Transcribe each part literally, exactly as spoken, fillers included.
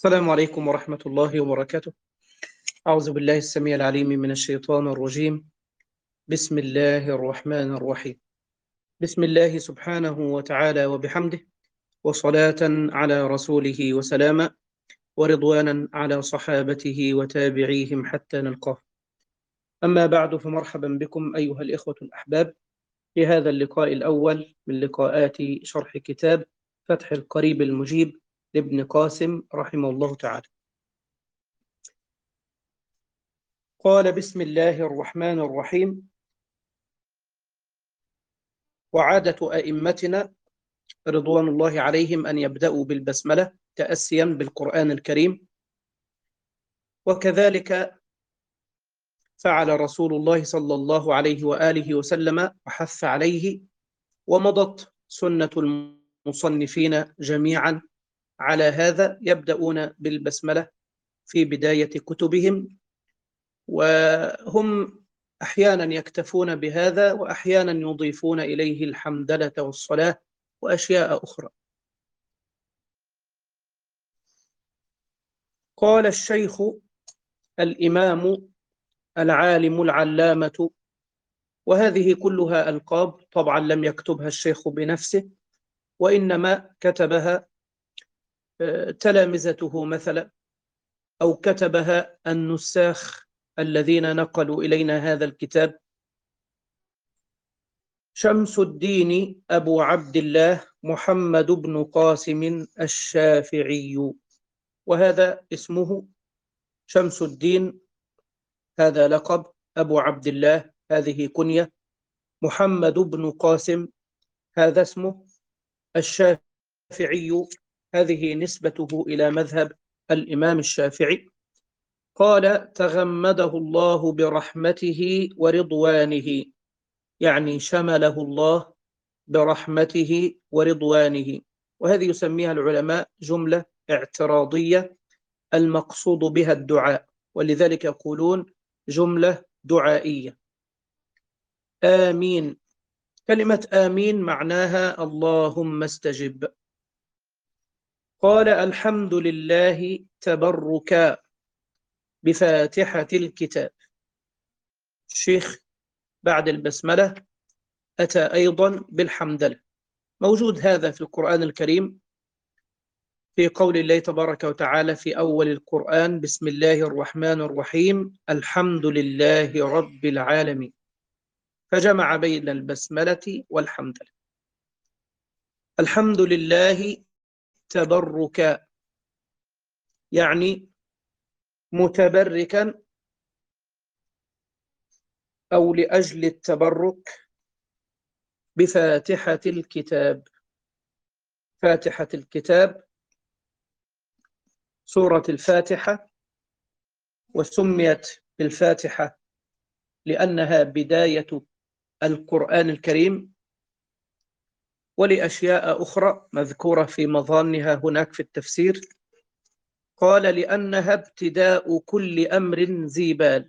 السلام عليكم ورحمة الله وبركاته. أعوذ بالله السميع العليم من الشيطان الرجيم. بسم الله الرحمن الرحيم. بسم الله سبحانه وتعالى وبحمده، وصلاة على رسوله وسلاما، ورضوانا على صحابته وتابعيهم حتى نلقاه. أما بعد، فمرحبا بكم أيها الإخوة الأحباب في هذا اللقاء الأول من لقاءات شرح كتاب فتح القريب المجيب لابن قاسم رحمه الله تعالى. قال: بسم الله الرحمن الرحيم. وعادة أئمتنا رضوان الله عليهم أن يبدأوا بالبسملة تأسيا بالقرآن الكريم، وكذلك فعل رسول الله صلى الله عليه وآله وسلم وحث عليه، ومضت سنة المصنفين جميعا على هذا، يبدأون بالبسملة في بداية كتبهم، وهم أحيانا يكتفون بهذا وأحيانا يضيفون إليه الحمدلة والصلاة وأشياء أخرى. قال الشيخ الإمام العالم العلامة، وهذه كلها ألقاب طبعا لم يكتبها الشيخ بنفسه، وإنما كتبها تلامذته مثلا، أو كتبها النساخ الذين نقلوا إلينا هذا الكتاب. شمس الدين أبو عبد الله محمد بن قاسم الشافعي، وهذا اسمه شمس الدين، هذا لقب، أبو عبد الله هذه كنية، محمد بن قاسم هذا اسمه، الشافعي هذه نسبته إلى مذهب الإمام الشافعي. قال: تغمده الله برحمته ورضوانه، يعني شمله الله برحمته ورضوانه، وهذه يسميها العلماء جملة اعتراضية المقصود بها الدعاء، ولذلك يقولون جملة دعائية. آمين، كلمة آمين معناها اللهم استجب. قال: الحمد لله تبركا بفاتحة الكتاب. الشيخ بعد البسملة أتى أيضا بالحمدلة، موجود هذا في القرآن الكريم في قول الله تبارك وتعالى في أول القرآن: بسم الله الرحمن الرحيم الحمد لله رب العالمين، فجمع بين البسملة والحمدلة. الحمد لله تبركا، يعني متبركا أو لأجل التبرك بفاتحة الكتاب. فاتحة الكتاب سورة الفاتحة، وسميت بالفاتحة لأنها بداية القرآن الكريم، ولأشياء أخرى مذكورة في مظانها هناك في التفسير. قال: لأنها ابتداء كل أمر ذي بال.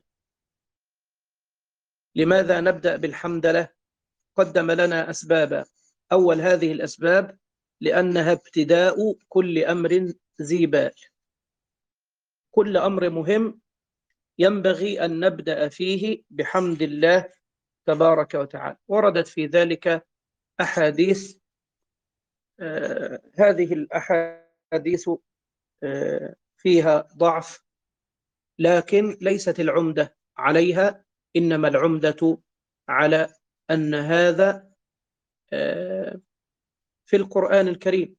لماذا نبدأ بالحمدلة؟ قدم لنا أسبابا. أول هذه الأسباب لأنها ابتداء كل أمر ذي بال، كل أمر مهم ينبغي أن نبدأ فيه بحمد الله تبارك وتعالى. وردت في ذلك أحاديث، آه هذه الأحاديث آه فيها ضعف، لكن ليست العمدة عليها، إنما العمدة على أن هذا آه في القرآن الكريم،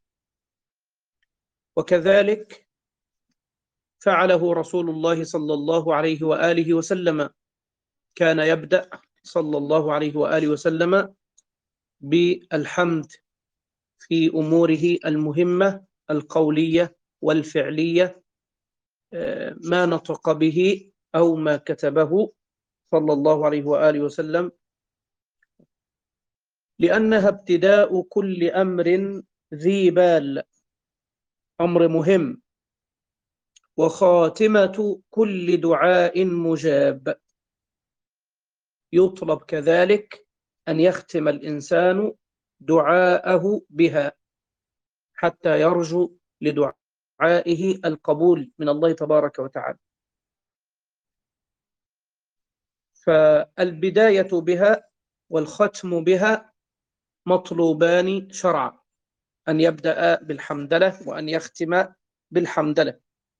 وكذلك فعله رسول الله صلى الله عليه وآله وسلم. كان يبدأ صلى الله عليه وآله وسلم بالحمد في أموره المهمة القولية والفعلية، ما نطق به أو ما كتبه صلى الله عليه وآله وسلم، لأنها ابتداء كل أمر ذي بال، أمر مهم، وخاتمة كل دعاء مجاب. يطلب كذلك أن يختم الإنسان دعاءه بها حتى يرجو لدعاء دعائه القبول من الله تبارك وتعالى. فالبداية بها والختم بها مطلوبان شرعا، أن يبدأ بالحمدلة وأن يختم بالحمدلة.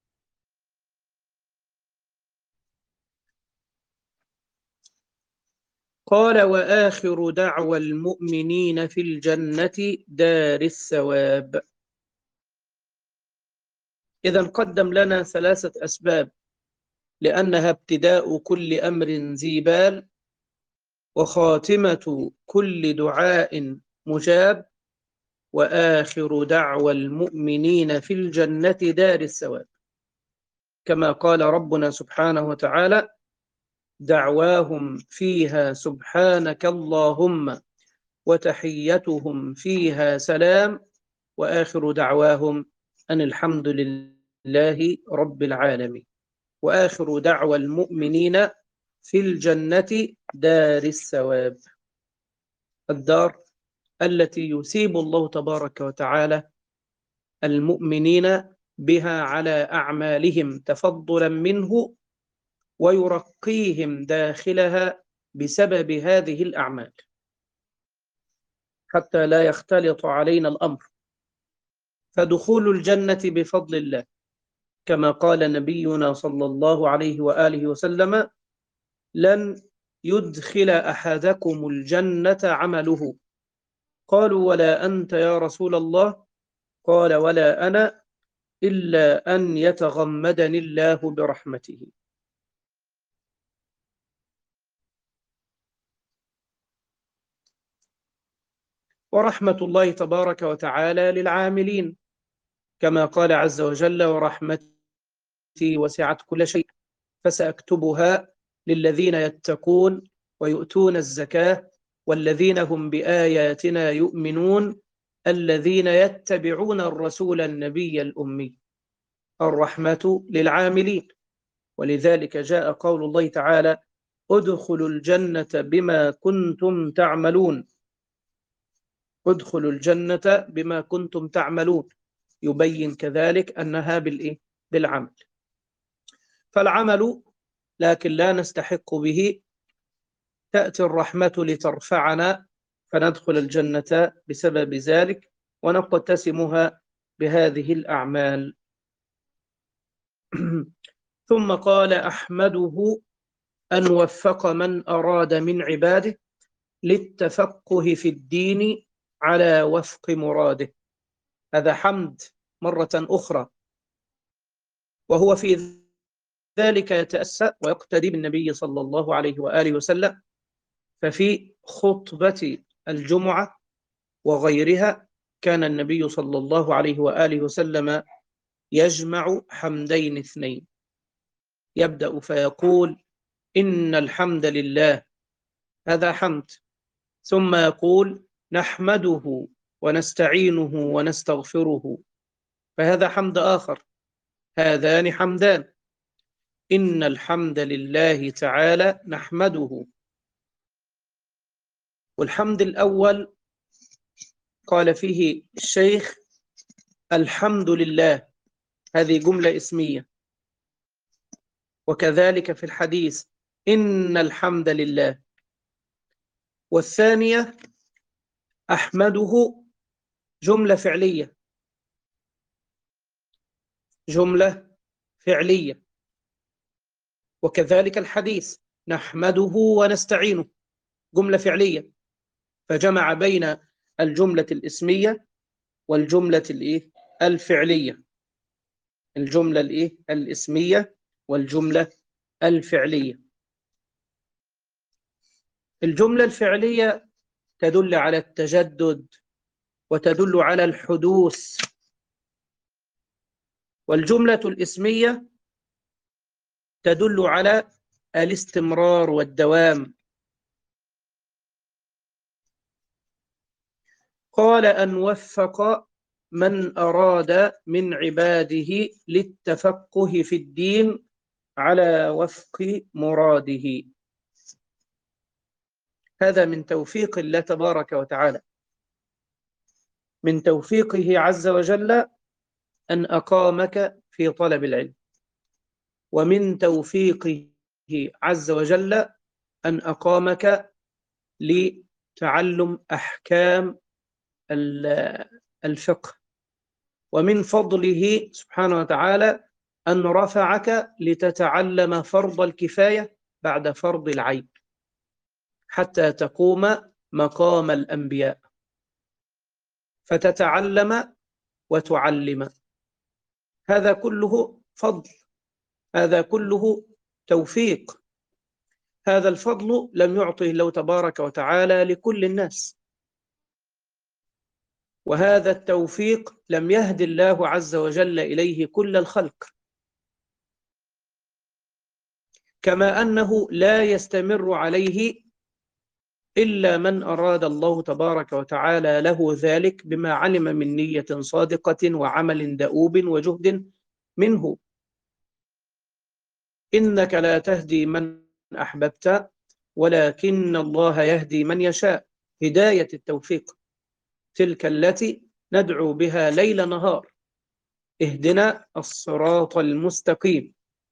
قال: وآخر دعوى المؤمنين في الجنة دار الثواب. إذن قدم لنا ثلاثة أسباب، لأنها ابتداء كل أمر ذي بال، وخاتمة كل دعاء مجاب، وآخر دعوى المؤمنين في الجنة دار الثواب. كما قال ربنا سبحانه وتعالى: دعواهم فيها سبحانك اللهم وتحيتهم فيها سلام وآخر دعواهم أن الحمد لله رب العالمين. وآخر دعوى المؤمنين في الجنة دار الثواب، الدار التي يثيب الله تبارك وتعالى المؤمنين بها على أعمالهم تفضلا منه، ويرقيهم داخلها بسبب هذه الأعمال، حتى لا يختلط علينا الأمر. فدخول الجنة بفضل الله، كما قال نبينا صلى الله عليه وآله وسلم: لن يدخل أحدكم الجنة عمله. قالوا: ولا أنت يا رسول الله؟ قال: ولا أنا، إلا أن يتغمدني الله برحمته. ورحمة الله تبارك وتعالى للعاملين، كما قال عز وجل: ورحمتي وسعت كل شيء فسأكتبها للذين يتقون ويؤتون الزكاة والذين هم بآياتنا يؤمنون الذين يتبعون الرسول النبي الأمي. الرحمة للعاملين، ولذلك جاء قول الله تعالى: ادخلوا الجنة بما كنتم تعملون. ادخلوا الجنة بما كنتم تعملون، يبين كذلك أنها بالإيه؟ بالعمل. فالعمل لكن لا نستحق به، تأتي الرحمة لترفعنا فندخل الجنة بسبب ذلك ونقتسمها بهذه الأعمال. ثم قال: أحمده أن وفق من أراد من عباده للتفقه في الدين على وفق مراده. هذا حمد مرة أخرى، وهو في ذلك يتأسى ويقتدي بالنبي صلى الله عليه وآله وسلم. ففي خطبة الجمعة وغيرها كان النبي صلى الله عليه وآله وسلم يجمع حمدين اثنين، يبدأ فيقول: إن الحمد لله، هذا حمد، ثم يقول: نحمده ونستعينه ونستغفره، فهذا حمد آخر. هذان حمدان: إن الحمد لله تعالى نحمده. والحمد الأول قال فيه الشيخ: الحمد لله، هذه جملة اسمية. وكذلك في الحديث: إن الحمد لله. والثانية: أحمده، جملة فعلية، جملة فعلية. وكذلك الحديث: نحمده ونستعينه، جملة فعلية. فجمع بين الجملة الاسمية والجملة الإيه؟ الفعلية. الجملة الإيه؟ الاسمية والجملة الفعلية. الجملة الفعلية تدل على التجدد وتدل على الحدوث، والجملة الاسمية تدل على الاستمرار والدوام. قال: أن وفق من أراد من عباده للتفقه في الدين على وفق مراده. هذا من توفيق الله تبارك وتعالى، من توفيقه عز وجل أن أقامك في طلب العلم، ومن توفيقه عز وجل أن أقامك لتعلم أحكام الفقه، ومن فضله سبحانه وتعالى أن رفعك لتتعلم فرض الكفاية بعد فرض العين حتى تقوم مقام الأنبياء، فتتعلم وتعلم. هذا كله فضل، هذا كله توفيق. هذا الفضل لم يعطه الله تبارك وتعالى لكل الناس، وهذا التوفيق لم يهد الله عز وجل إليه كل الخلق، كما أنه لا يستمر عليه إلا من أراد الله تبارك وتعالى له ذلك بما علم من نية صادقة وعمل دؤوب وجهد منه. إنك لا تهدي من أحببت ولكن الله يهدي من يشاء. هداية التوفيق تلك التي ندعو بها ليل نهار، اهدنا الصراط المستقيم.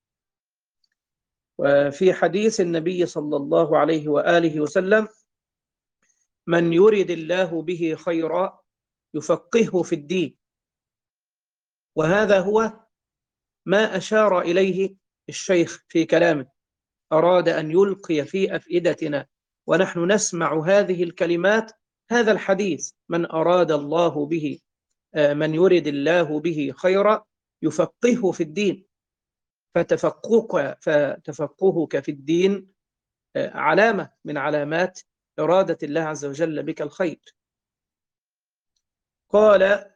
وفي حديث النبي صلى الله عليه وآله وسلم: من يرد الله به خيرا يفقهه في الدين. وهذا هو ما أشار إليه الشيخ في كلامه، أراد أن يلقي في أفئدتنا ونحن نسمع هذه الكلمات هذا الحديث: من أراد الله به من يرد الله به خيرا يفقهه في الدين. فتفقهك, فتفقهك في الدين علامة من علامات إرادة الله عز وجل بك الخير. قال: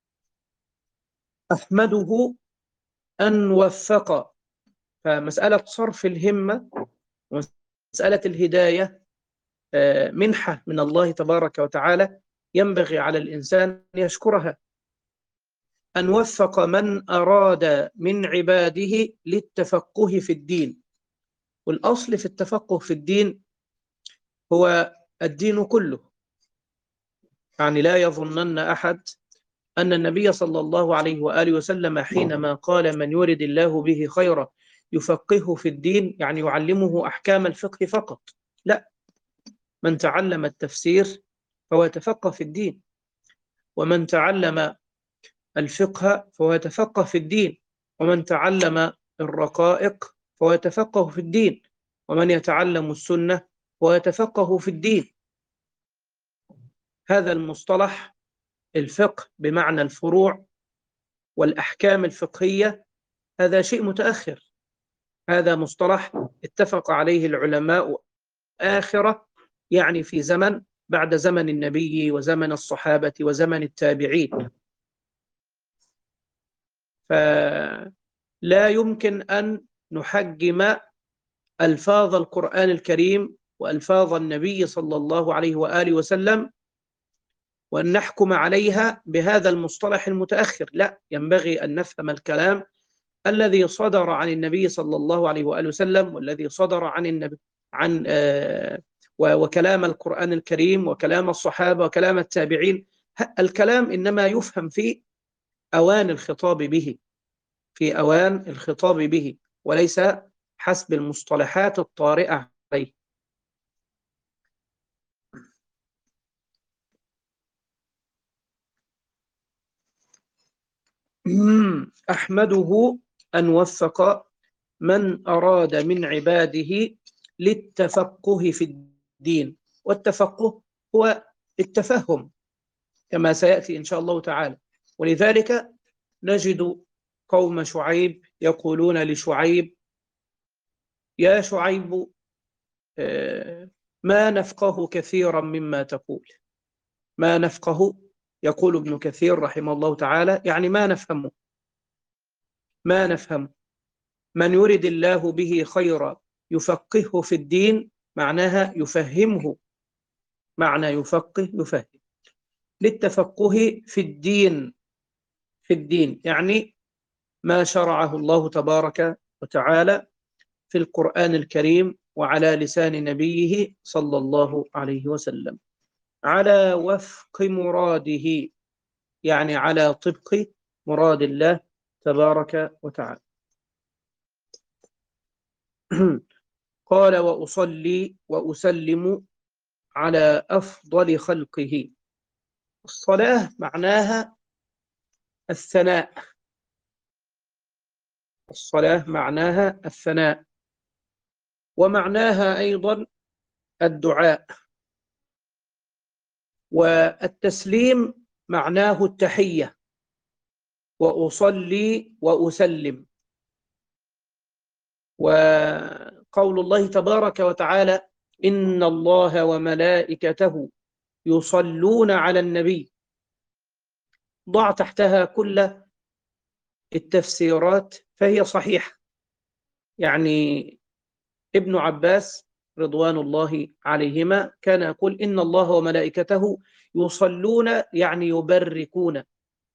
أحمده أن وفق. فمسألة صرف الهمة ومسألة الهداية منحة من الله تبارك وتعالى ينبغي على الإنسان أن يشكرها. أن وفق من أراد من عباده للتفقه في الدين. والأصل في التفقه في الدين هو الدين كله. يعني لا يظنن أحد أن النبي صلى الله عليه وآله وسلم حينما قال: من يرد الله به خيرا يفقهه في الدين، يعني يعلمه أحكام الفقه فقط. لا، من تعلم التفسير فهو يتفقه في الدين، ومن تعلم الفقه فهو يتفقه في الدين، ومن تعلم الرقائق فهو يتفقه في الدين، ومن يتعلم السنة فهو يتفقه في الدين. هذا المصطلح الفقه بمعنى الفروع والأحكام الفقهية هذا شيء متأخر. هذا مصطلح اتفق عليه العلماء آخرة، يعني في زمن بعد زمن النبي وزمن الصحابة وزمن التابعين. فلا يمكن أن نحجم ألفاظ القرآن الكريم وألفاظ النبي صلى الله عليه وآله وسلم وأن نحكم عليها بهذا المصطلح المتأخر. لا، ينبغي أن نفهم الكلام الذي صدر عن النبي صلى الله عليه وآله وسلم، والذي صدر عن النبي عن آه وكلام القرآن الكريم وكلام الصحابة وكلام التابعين. الكلام إنما يفهم في أوان الخطاب به، في أوان الخطاب به، وليس حسب المصطلحات الطارئة عليه. أحمده أن وفق من أراد من عباده للتفقه في الدين. والتفقه هو التفهم كما سيأتي إن شاء الله تعالى. ولذلك نجد قوم شعيب يقولون لشعيب: يا شعيب ما نفقه كثيرا مما تقول. ما نفقه، يقول ابن كثير رحمه الله تعالى، يعني ما نفهمه ما نفهم. من يرد الله به خيرا يفقهه في الدين، معناها يفهمه. معنى يفقه يفهم. للتفقه في الدين، في الدين يعني ما شرعه الله تبارك وتعالى في القرآن الكريم وعلى لسان نبيه صلى الله عليه وسلم، على وفق مراده، يعني على طبق مراد الله تبارك وتعالى. قال وأصلي وأسلم على أفضل خلقه. الصلاة معناها الثناء، الصلاة معناها الثناء، ومعناها أيضا الدعاء، والتسليم معناه التحية. وأصلي وأسلم، وقول الله تبارك وتعالى إن الله وملائكته يصلون على النبي، ضع تحتها كل التفسيرات فهي صحيحة. يعني ابن عباس رضوان الله عليهما كان يقول إن الله وملائكته يصلون، يعني يبركون،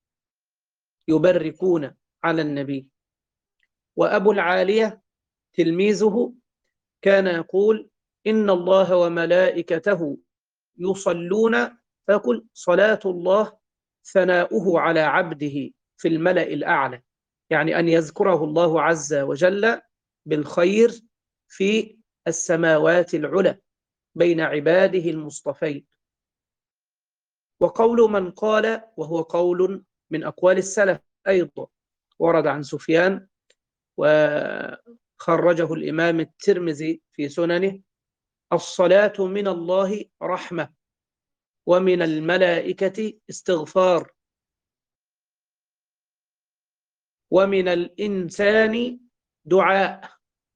يبركون على النبي. وأبو العالية تلميذه كان يقول إن الله وملائكته يصلون، فيقول صلاة الله ثناؤه على عبده في الملأ الأعلى، يعني أن يذكره الله عز وجل بالخير في السماوات العلى بين عباده المصطفين. وقول من قال، وهو قول من أقوال السلف أيضا، ورد عن سفيان وخرجه الإمام الترمذي في سننه: الصلاة من الله رحمة، ومن الملائكة استغفار، ومن الإنسان دعاء.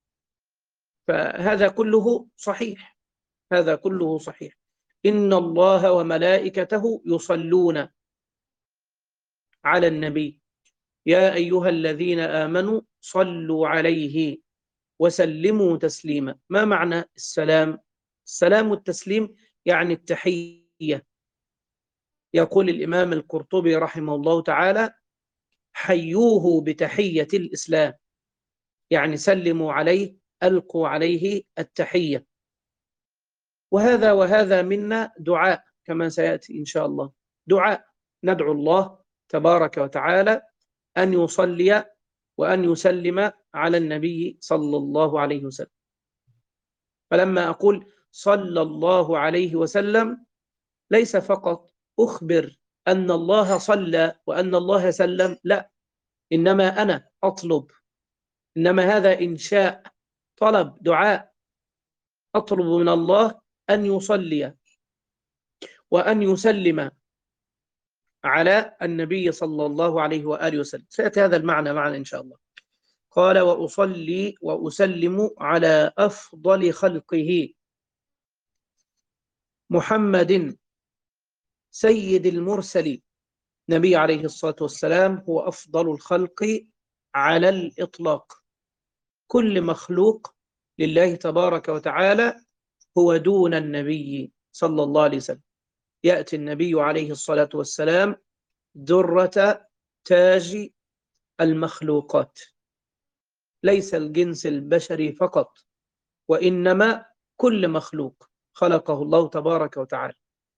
فهذا كله صحيح، هذا كله صحيح. إن الله وملائكته يصلون على النبي يا أيها الذين آمنوا صلوا عليه وسلموا تسليما. ما معنى السلام؟ السلام والتسليم يعني التحية. يقول الإمام القرطبي رحمه الله تعالى: حيوه بتحية الإسلام، يعني سلموا عليه، ألقوا عليه التحية. وهذا وهذا منا دعاء كما سيأتي إن شاء الله، دعاء ندعو الله تبارك وتعالى أن يصلي وأن يسلم على النبي صلى الله عليه وسلم. فلما أقول صلى الله عليه وسلم ليس فقط أخبر أن الله صلى وأن الله سلم، لا، إنما أنا أطلب، إنما هذا إنشاء، طلب، دعاء. أطلب من الله أن يصلي وأن يسلم على النبي صلى الله عليه وآله وسلم. سيأتي هذا المعنى معنا إن شاء الله. قال وأصلي وأسلم على أفضل خلقه محمد سيد المرسلين. نبي عليه الصلاة والسلام هو أفضل الخلق على الإطلاق. كل مخلوق لله تبارك وتعالى هو دون النبي صلى الله عليه وسلم. يأتي النبي عليه الصلاة والسلام درة تاج المخلوقات، ليس الجنس البشري فقط، وإنما كل مخلوق خلقه الله تبارك وتعالى.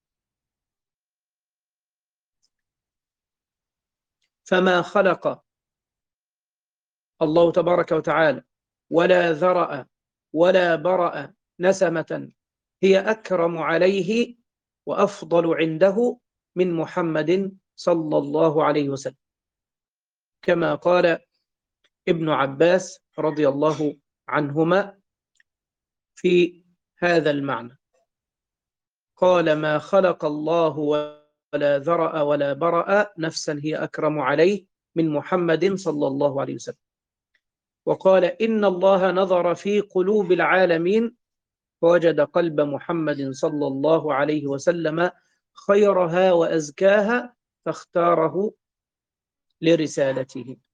فما خلق الله تبارك وتعالى ولا ذرأ ولا برأ نسمة هي أكرم عليه وأفضل عنده من محمد صلى الله عليه وسلم، كما قال ابن عباس رضي الله عنهما في هذا المعنى. قال ما خلق الله ولا ذرأ ولا برأ نفسا هي أكرم عليه من محمد صلى الله عليه وسلم. وقال إن الله نظر في قلوب العالمين فوجد قلب محمد صلى الله عليه وسلم خيرها وأزكاها فاختاره لرسالته.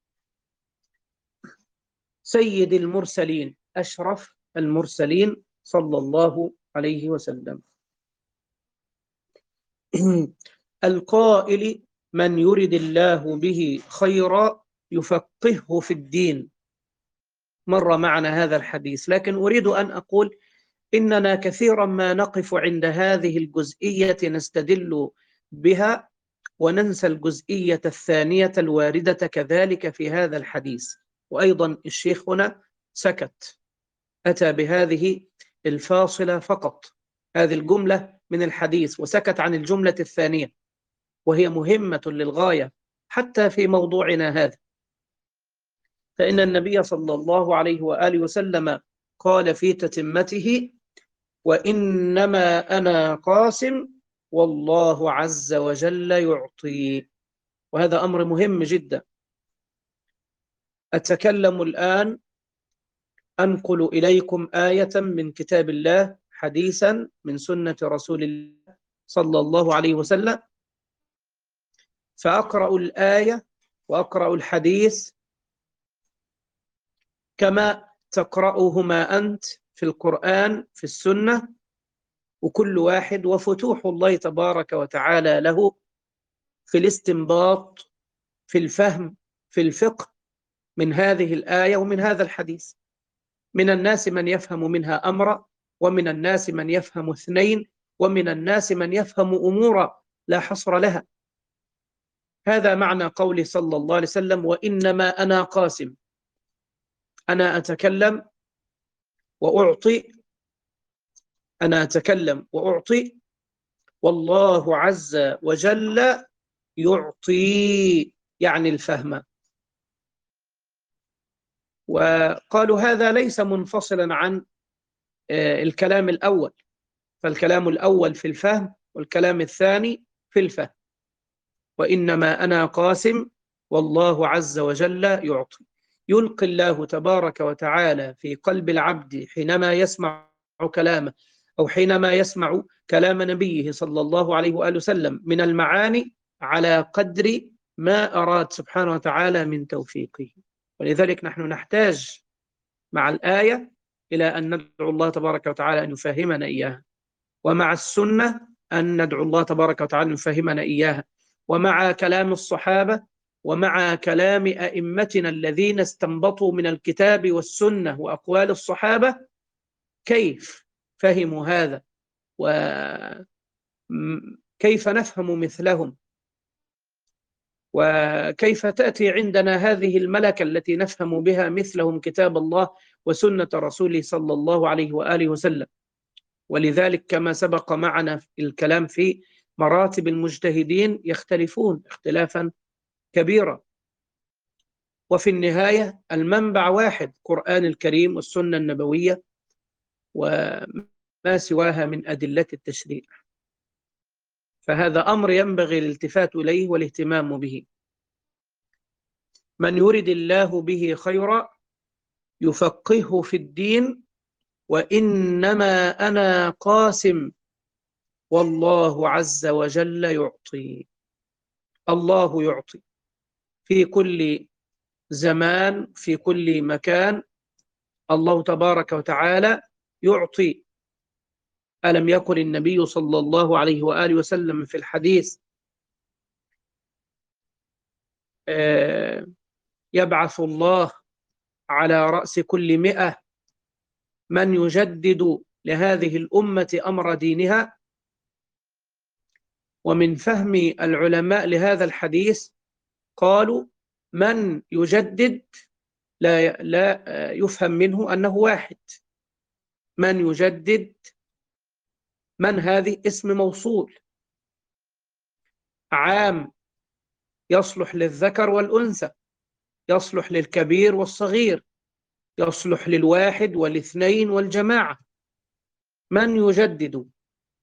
سيد المرسلين، أشرف المرسلين صلى الله عليه وسلم. القائل من يرد الله به خيرا يفقهه في الدين. مر معنا هذا الحديث، لكن أريد أن أقول إننا كثيرا ما نقف عند هذه الجزئية نستدل بها وننسى الجزئية الثانية الواردة كذلك في هذا الحديث. وأيضا الشيخ هنا سكت، أتى بهذه الفاصلة فقط، هذه الجملة من الحديث، وسكت عن الجملة الثانية، وهي مهمة للغاية حتى في موضوعنا هذا. فإن النبي صلى الله عليه وآله وسلم قال في تتمته: وإنما أنا قاسم والله عز وجل يعطي. وهذا أمر مهم جدا. أتكلم الآن أنقل إليكم آية من كتاب الله، حديثا من سنة رسول الله صلى الله عليه وسلم، فأقرأ الآية وأقرأ الحديث كما تقرأهما أنت في القرآن في السنة، وكل واحد وفتوح الله تبارك وتعالى له في الاستنباط، في الفهم، في الفقه من هذه الآية ومن هذا الحديث. من الناس من يفهم منها أمرا، ومن الناس من يفهم اثنين، ومن الناس من يفهم أمورا لا حصر لها. هذا معنى قوله صلى الله عليه وسلم: وإنما أنا قاسم، أنا أتكلم وأعطي، أنا أتكلم وأعطي، والله عز وجل يعطي، يعني الفهم. وقالوا هذا ليس منفصلا عن الكلام الأول، فالكلام الأول في الفهم والكلام الثاني في الفهم. وإنما أنا قاسم والله عز وجل يعطي. يلقي الله تبارك وتعالى في قلب العبد حينما يسمع كلامه، أو حينما يسمع كلام نبيه صلى الله عليه وآله وسلم، من المعاني على قدر ما أراد سبحانه وتعالى من توفيقه. ولذلك نحن نحتاج مع الآية إلى أن ندعو الله تبارك وتعالى أن يفهمنا إياها، ومع السنة أن ندعو الله تبارك وتعالى أن يفهمنا إياها، ومع كلام الصحابة، ومع كلام أئمتنا الذين استنبطوا من الكتاب والسنة وأقوال الصحابة كيف فهموا هذا، وكيف نفهم مثلهم، وكيف تأتي عندنا هذه الملكة التي نفهم بها مثلهم كتاب الله وسنة رسوله صلى الله عليه وآله وسلم. ولذلك كما سبق معنا الكلام في مراتب المجتهدين يختلفون اختلافا كبيرا، وفي النهاية المنبع واحد: قرآن الكريم والسنة النبوية وما سواها من أدلة التشريع. فهذا أمر ينبغي الالتفات إليه والاهتمام به. من يرد الله به خيرا يفقهه في الدين، وإنما أنا قاسم والله عز وجل يعطي. الله يعطي في كل زمان، في كل مكان، الله تبارك وتعالى يعطي. ألم يقل النبي صلى الله عليه وآله وسلم في الحديث: آه يبعث الله على رأس كل مئة من يجدد لهذه الأمة أمر دينها. ومن فهم العلماء لهذا الحديث قالوا: من يجدد لا لا يفهم منه أنه واحد. من يجدد، من هذه اسم موصول عام، يصلح للذكر والأنثى، يصلح للكبير والصغير، يصلح للواحد والاثنين والجماعة. من يجدد.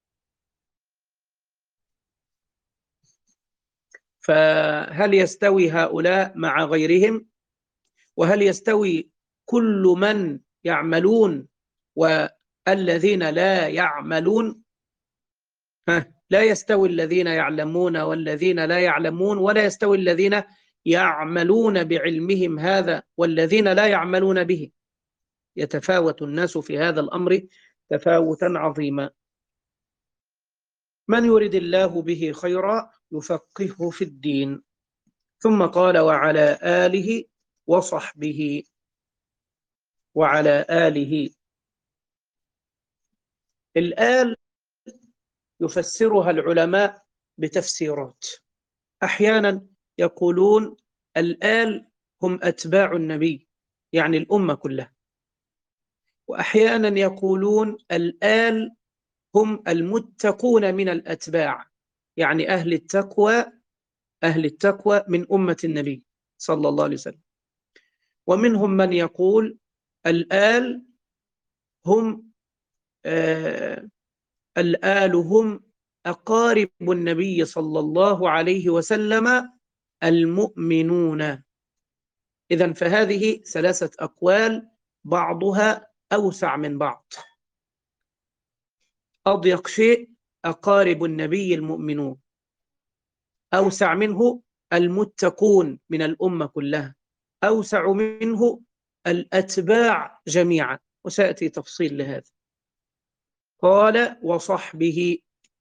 فهل يستوي هؤلاء مع غيرهم؟ وهل يستوي كل من يعملون والذين لا يعملون؟ ها، لا يستوي الذين يعلمون والذين لا يعلمون، ولا يستوي الذين يعملون بعلمهم هذا والذين لا يعملون به. يتفاوت الناس في هذا الأمر تفاوتا عظيما. من يرد الله به خيرا يفقهه في الدين. ثم قال: وعلى آله وصحبه. وعلى آله، الآل يفسرها العلماء بتفسيرات. أحيانا يقولون الآل هم أتباع النبي، يعني الأمة كلها. وأحيانا يقولون الآل هم المتقون من الأتباع، يعني أهل التقوى، أهل التقوى من أمة النبي صلى الله عليه وسلم. ومنهم من يقول الآل هم آه الآل هم أقارب النبي صلى الله عليه وسلم المؤمنون. إذن فهذه ثلاثة أقوال، بعضها أوسع من بعض. أضيق شيء أقارب النبي المؤمنون، أوسع منه المتقون من الأمة كلها، أوسع منه الأتباع جميعا، وسيأتي تفصيل لهذا. قال وصحبه،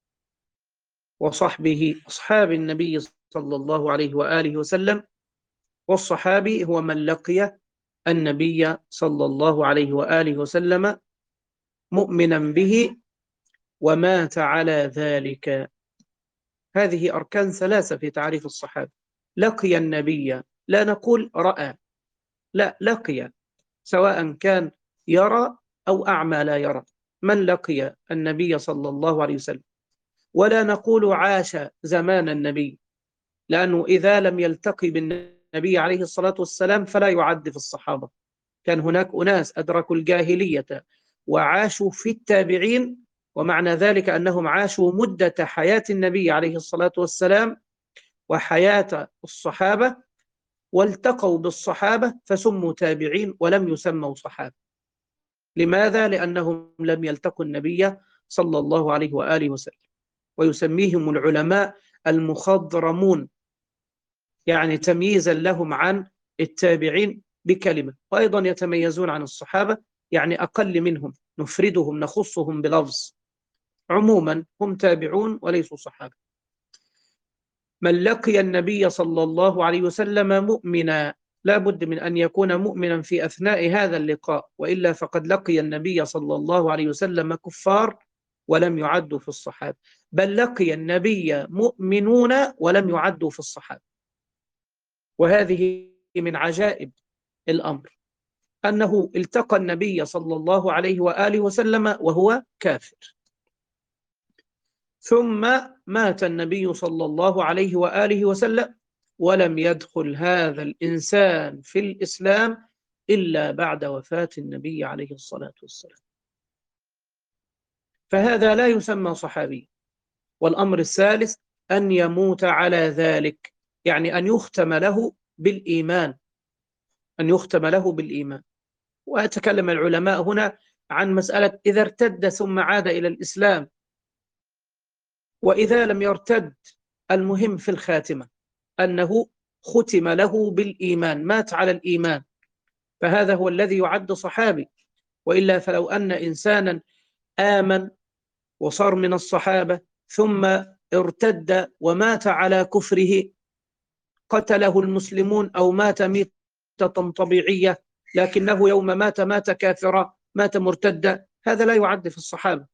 وصحبه أصحاب النبي صلى الله عليه وآله وسلم. والصحابي هو من لقي النبي صلى الله عليه وآله وسلم مؤمنا به ومات على ذلك. هذه أركان ثلاثة في تعريف الصحابة. لقي النبي، لا نقول رأى، لا، لقي، سواء كان يرى أو أعمى لا يرى، من لقي النبي صلى الله عليه وسلم. ولا نقول عاش زمان النبي، لأنه إذا لم يلتقي بالنبي عليه الصلاة والسلام فلا يعد في الصحابة. كان هناك أناس أدركوا الجاهلية وعاشوا في التابعين، ومعنى ذلك أنهم عاشوا مدة حياة النبي عليه الصلاة والسلام وحياة الصحابة، والتقوا بالصحابة فسموا تابعين ولم يسموا صحابة. لماذا؟ لأنهم لم يلتقوا النبي صلى الله عليه وآله وسلم. ويسميهم العلماء المخضرمون، يعني تمييزا لهم عن التابعين بكلمة. وأيضا يتميزون عن الصحابة، يعني أقل منهم، نفردهم نخصهم بلفظ. عموما هم تابعون وليسوا صحابة. من لقي النبي صلى الله عليه وسلم مؤمنا، لا بد من أن يكون مؤمنا في أثناء هذا اللقاء، وإلا فقد لقي النبي صلى الله عليه وسلم كفار ولم يعدوا في الصحابة، بل لقي النبي مؤمنون ولم يعدوا في الصحابة. وهذه من عجائب الأمر، أنه التقى النبي صلى الله عليه وآله وسلم وهو كافر، ثم مات النبي صلى الله عليه وآله وسلم ولم يدخل هذا الإنسان في الإسلام إلا بعد وفاة النبي عليه الصلاة والسلام، فهذا لا يسمى صحابي. والأمر الثالث أن يموت على ذلك، يعني أن يختم له بالإيمان، أن يختم له بالإيمان. وأتكلم العلماء هنا عن مسألة إذا ارتد ثم عاد إلى الإسلام، وإذا لم يرتد، المهم في الخاتمة أنه ختم له بالإيمان، مات على الإيمان، فهذا هو الذي يعد صحابي. وإلا فلو أن إنسانا آمن وصار من الصحابة ثم ارتد ومات على كفره، قتله المسلمون أو مات ميتة طبيعية، لكنه يوم مات مات كافرا، مات مرتدا، هذا لا يعد في الصحابة.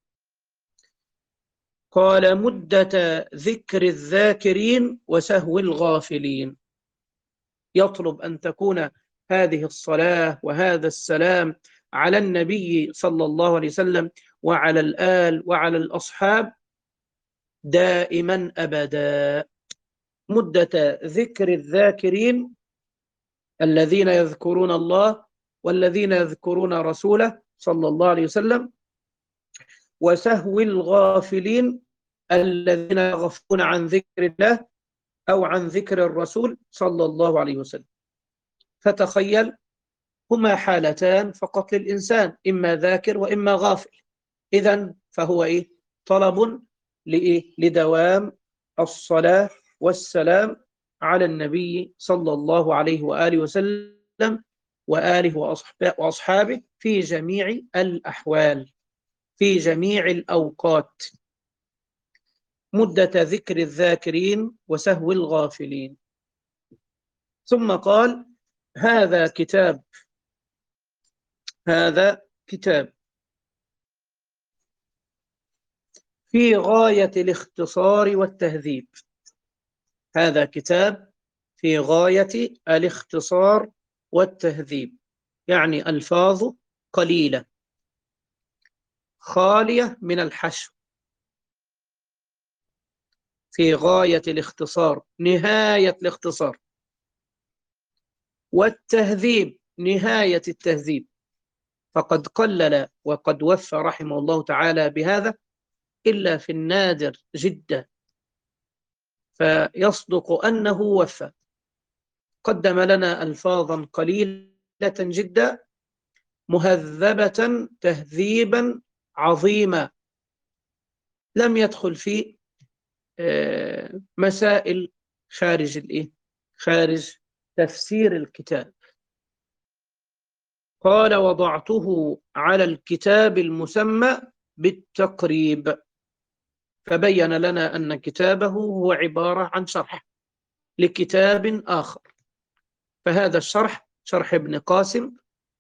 قال مدة ذكر الذاكرين وسهو الغافلين. يطلب أن تكون هذه الصلاة وهذا السلام على النبي صلى الله عليه وسلم وعلى الآل وعلى الأصحاب دائما أبدا. مدة ذكر الذاكرين الذين يذكرون الله والذين يذكرون رسوله صلى الله عليه وسلم، وسهو الغافلين الذين يغفلون عن ذكر الله أو عن ذكر الرسول صلى الله عليه وسلم. فتخيل، هما حالتان فقط للإنسان، إما ذاكر وإما غافل. إذن فهو إيه؟ طلب لإيه؟ لدوام الصلاة والسلام على النبي صلى الله عليه وآله وسلم وآله وأصحابه في جميع الأحوال، في جميع الأوقات. مدة ذكر الذاكرين وسهو الغافلين. ثم قال هذا كتاب، هذا كتاب في غاية الاختصار والتهذيب. هذا كتاب في غاية الاختصار والتهذيب، يعني ألفاظه قليلة خالية من الحشو، في غاية الاختصار، نهاية الاختصار، والتهذيب نهاية التهذيب. فقد قلل وقد وفى رحمه الله تعالى بهذا إلا في النادر جدا، فيصدق أنه وفى. قدم لنا ألفاظا قليلة جدا مهذبة تهذيبا عظيما، لم يدخل في مسائل خارج الإيه؟ خارج تفسير الكتاب. قال: وضعته على الكتاب المسمى بالتقريب، فبين لنا أن كتابه هو عبارة عن شرح لكتاب آخر. فهذا الشرح، شرح ابن قاسم،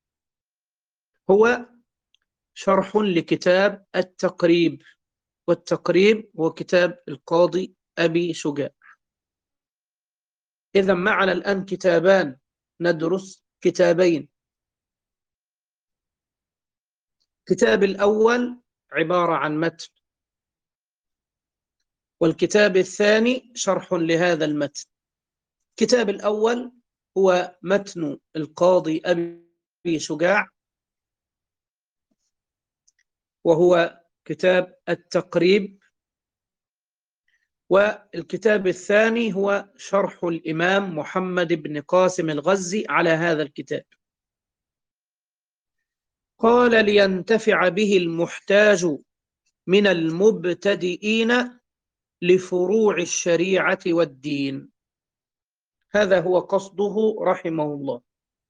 هو شرح لكتاب التقريب، والتقريب هو كتاب القاضي أبي شجاع. إذا معنا الآن كتابان، ندرس كتابين. الكتاب الأول عبارة عن متن، والكتاب الثاني شرح لهذا المتن. الكتاب الأول هو متن القاضي أبي شجاع، وهو كتاب التقريب. والكتاب الثاني هو شرح الإمام محمد بن قاسم الغزي على هذا الكتاب. قال: لينتفع به المحتاج من المبتدئين لفروع الشريعة والدين. هذا هو قصده رحمه الله،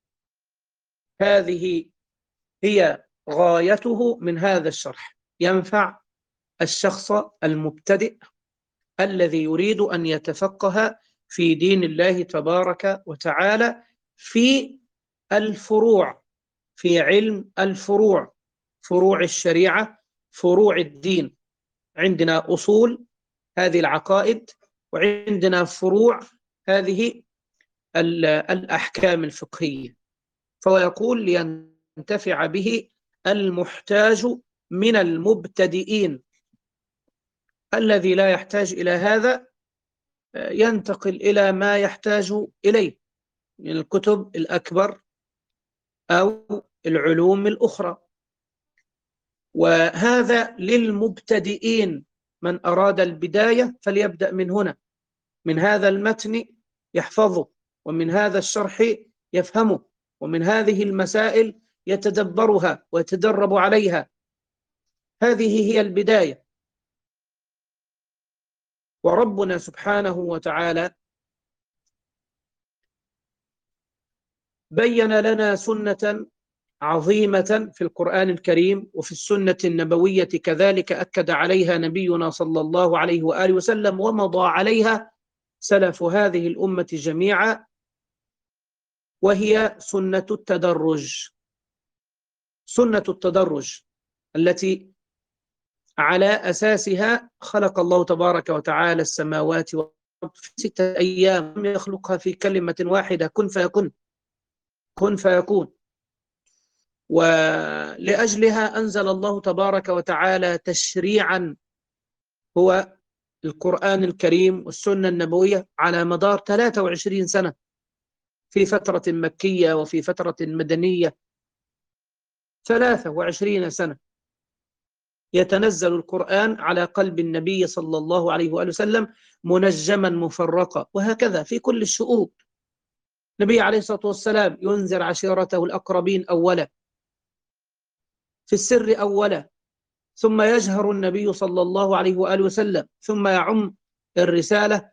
هذه هي غايته من هذا الشرح، ينفع الشخص المبتدئ الذي يريد أن يتفقه في دين الله تبارك وتعالى، في الفروع، في علم الفروع، فروع الشريعة، فروع الدين. عندنا أصول هذه العقائد، وعندنا فروع هذه الأحكام الفقهية. فهو يقول: لينتفع به المحتاج من المبتدئين. الذي لا يحتاج إلى هذا ينتقل إلى ما يحتاج إليه من الكتب الأكبر أو العلوم الأخرى. وهذا للمبتدئين، من أراد البداية فليبدأ من هنا، من هذا المتن يحفظه، ومن هذا الشرح يفهمه، ومن هذه المسائل يتدبرها ويتدرب عليها. هذه هي البداية. وربنا سبحانه وتعالى بين لنا سنة عظيمة في القرآن الكريم وفي السنة النبوية كذلك، أكد عليها نبينا صلى الله عليه وآله وسلم، ومضى عليها سلف هذه الأمة جميعا، وهي سنة التدرج. سنة التدرج التي على أساسها خلق الله تبارك وتعالى السماوات والأرض في ستة أيام، يخلقها في كلمة واحدة: كن فيكون، كن فيكون. ولأجلها أنزل الله تبارك وتعالى تشريعا هو القرآن الكريم والسنة النبوية على مدار ثلاثة وعشرين سنة، في فترة مكية وفي فترة مدنية، ثلاثة وعشرين سنة يتنزل القرآن على قلب النبي صلى الله عليه وآله وسلم منجما مفرقا، وهكذا في كل الشؤون. النبي عليه الصلاة والسلام ينذر عشيرته الأقربين أولا، في السر أولا، ثم يجهر النبي صلى الله عليه وآله وسلم، ثم يعم الرسالة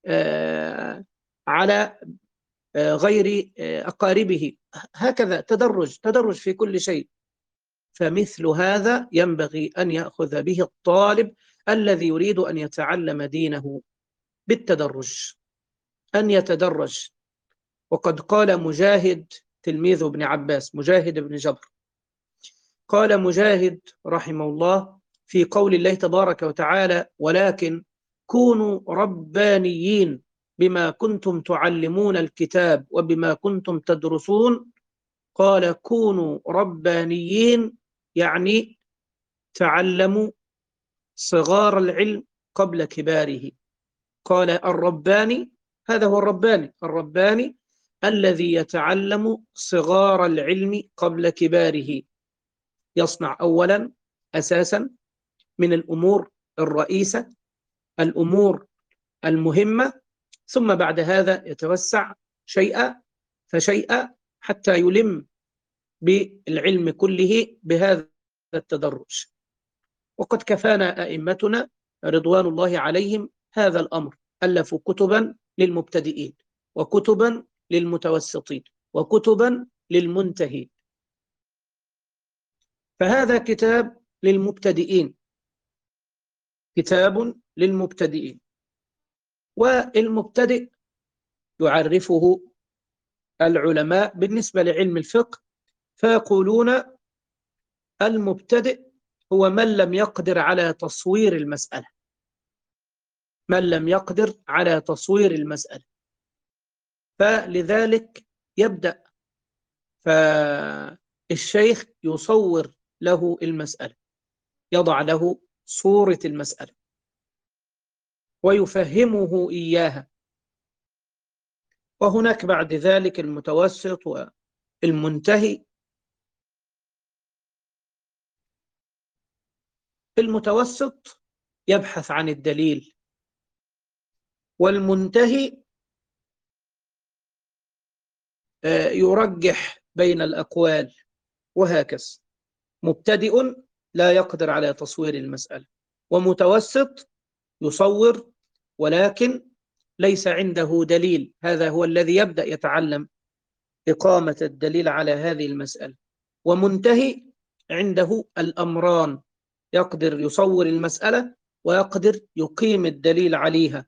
على غير أقاربه. هكذا تدرج تدرج في كل شيء. فمثل هذا ينبغي أن يأخذ به الطالب الذي يريد أن يتعلم دينه، بالتدرج، أن يتدرج. وقد قال مجاهد تلميذ ابن عباس، مجاهد بن جبر، قال مجاهد رحمه الله في قول الله تبارك وتعالى: ولكن كونوا ربانيين بما كنتم تعلمون الكتاب وبما كنتم تدرسون قال كونوا ربانيين، يعني تعلموا صغار العلم قبل كباره. قال الرباني، هذا هو الرباني، الرباني الذي يتعلم صغار العلم قبل كباره، يصنع أولا أساسا من الأمور الرئيسة، الأمور المهمة، ثم بعد هذا يتوسع شيئا فشيئا حتى يلم بالعلم كله بهذا التدرج. وقد كفانا أئمتنا رضوان الله عليهم هذا الأمر، ألفوا كتبا للمبتدئين وكتبا للمتوسطين وكتبا للمنتهين. فهذا كتاب للمبتدئين، كتاب للمبتدئين. والمبتدئ يعرفه العلماء بالنسبة لعلم الفقه فيقولون المبتدئ هو من لم يقدر على تصوير المسألة، من لم يقدر على تصوير المسألة، فلذلك يبدأ فالشيخ يصور له المسألة، يضع له صورة المسألة ويفهمه إياها. وهناك بعد ذلك المتوسط والمنتهي. المتوسط يبحث عن الدليل، والمنتهي يرجح بين الأقوال، وهكذا. مبتدئ لا يقدر على تصوير المسألة، ومتوسط يصور ولكن ليس عنده دليل، هذا هو الذي يبدأ يتعلم إقامة الدليل على هذه المسألة. ومنتهي عنده الأمران، يقدر يصور المسألة ويقدر يقيم الدليل عليها،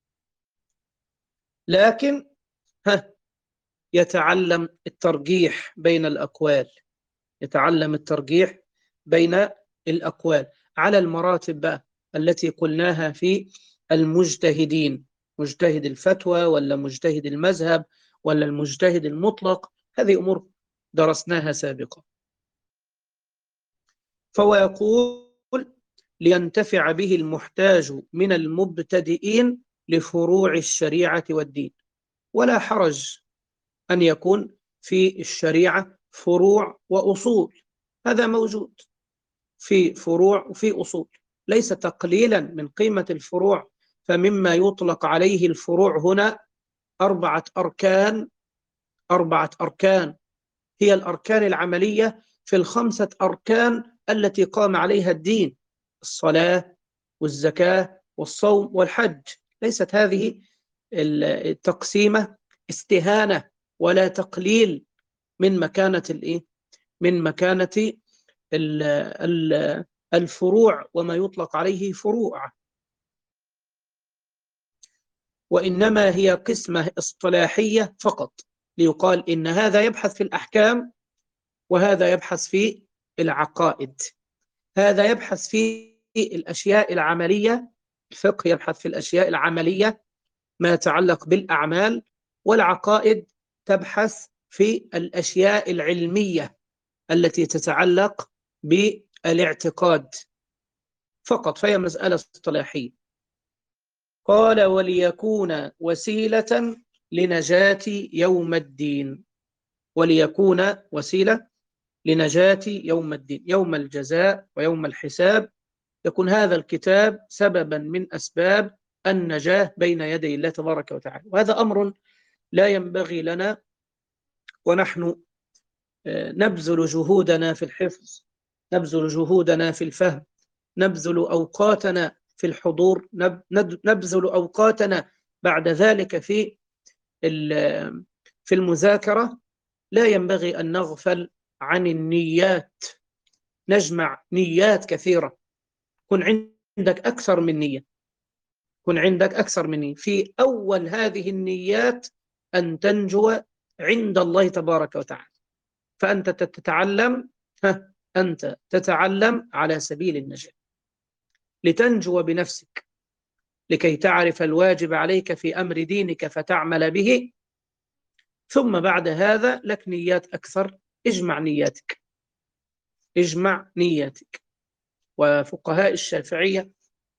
لكن ها يتعلم الترجيح بين الأقوال، يتعلم الترجيح بين الأقوال على المراتب بقى التي قلناها في المجتهدين، مجتهد الفتوى ولا مجتهد المذهب ولا المجتهد المطلق، هذه أمور درسناها سابقا. فهو يقول لينتفع به المحتاج من المبتدئين لفروع الشريعة والدين. ولا حرج أن يكون في الشريعة فروع وأصول، هذا موجود في فروع وفي أصول، ليس تقليلا من قيمة الفروع. فمما يطلق عليه الفروع هنا أربعة أركان، أربعة أركان هي الأركان العملية في الخمسة أركان التي قام عليها الدين: الصلاة والزكاة والصوم والحج. ليست هذه التقسيمة استهانة ولا تقليل من مكانة الإيه؟ من مكانة الفروع وما يطلق عليه فروع، وإنما هي قسمة اصطلاحية فقط ليقال إن هذا يبحث في الأحكام وهذا يبحث في العقائد، هذا يبحث في الأشياء العملية، الفقه يبحث في الأشياء العملية ما يتعلق بالأعمال، والعقائد تبحث في الأشياء العلمية التي تتعلق بالاعتقاد فقط، فهي مسألة اصطلاحية. قال وليكون وسيلة لنجاة يوم الدين، وليكون وسيلة لنجاة يوم الدين، يوم الجزاء ويوم الحساب، يكون هذا الكتاب سببا من أسباب النجاة بين يدي الله تبارك وتعالى. وهذا أمر لا ينبغي لنا ونحن نبذل جهودنا في الحفظ، نبذل جهودنا في الفهم، نبذل أوقاتنا في الحضور، نبذل أوقاتنا بعد ذلك في في المذاكرة. لا ينبغي أن نغفل عن النيات، نجمع نيات كثيرة، كن عندك أكثر من نية، كن عندك أكثر من نية. في أول هذه النيات أن تنجو عند الله تبارك وتعالى، فأنت تتعلم، أنت تتعلم على سبيل النجاة لتنجو بنفسك، لكي تعرف الواجب عليك في أمر دينك فتعمل به، ثم بعد هذا لك نيات أكثر. اجمع نياتك، اجمع نياتك. وفقهاء الشافعية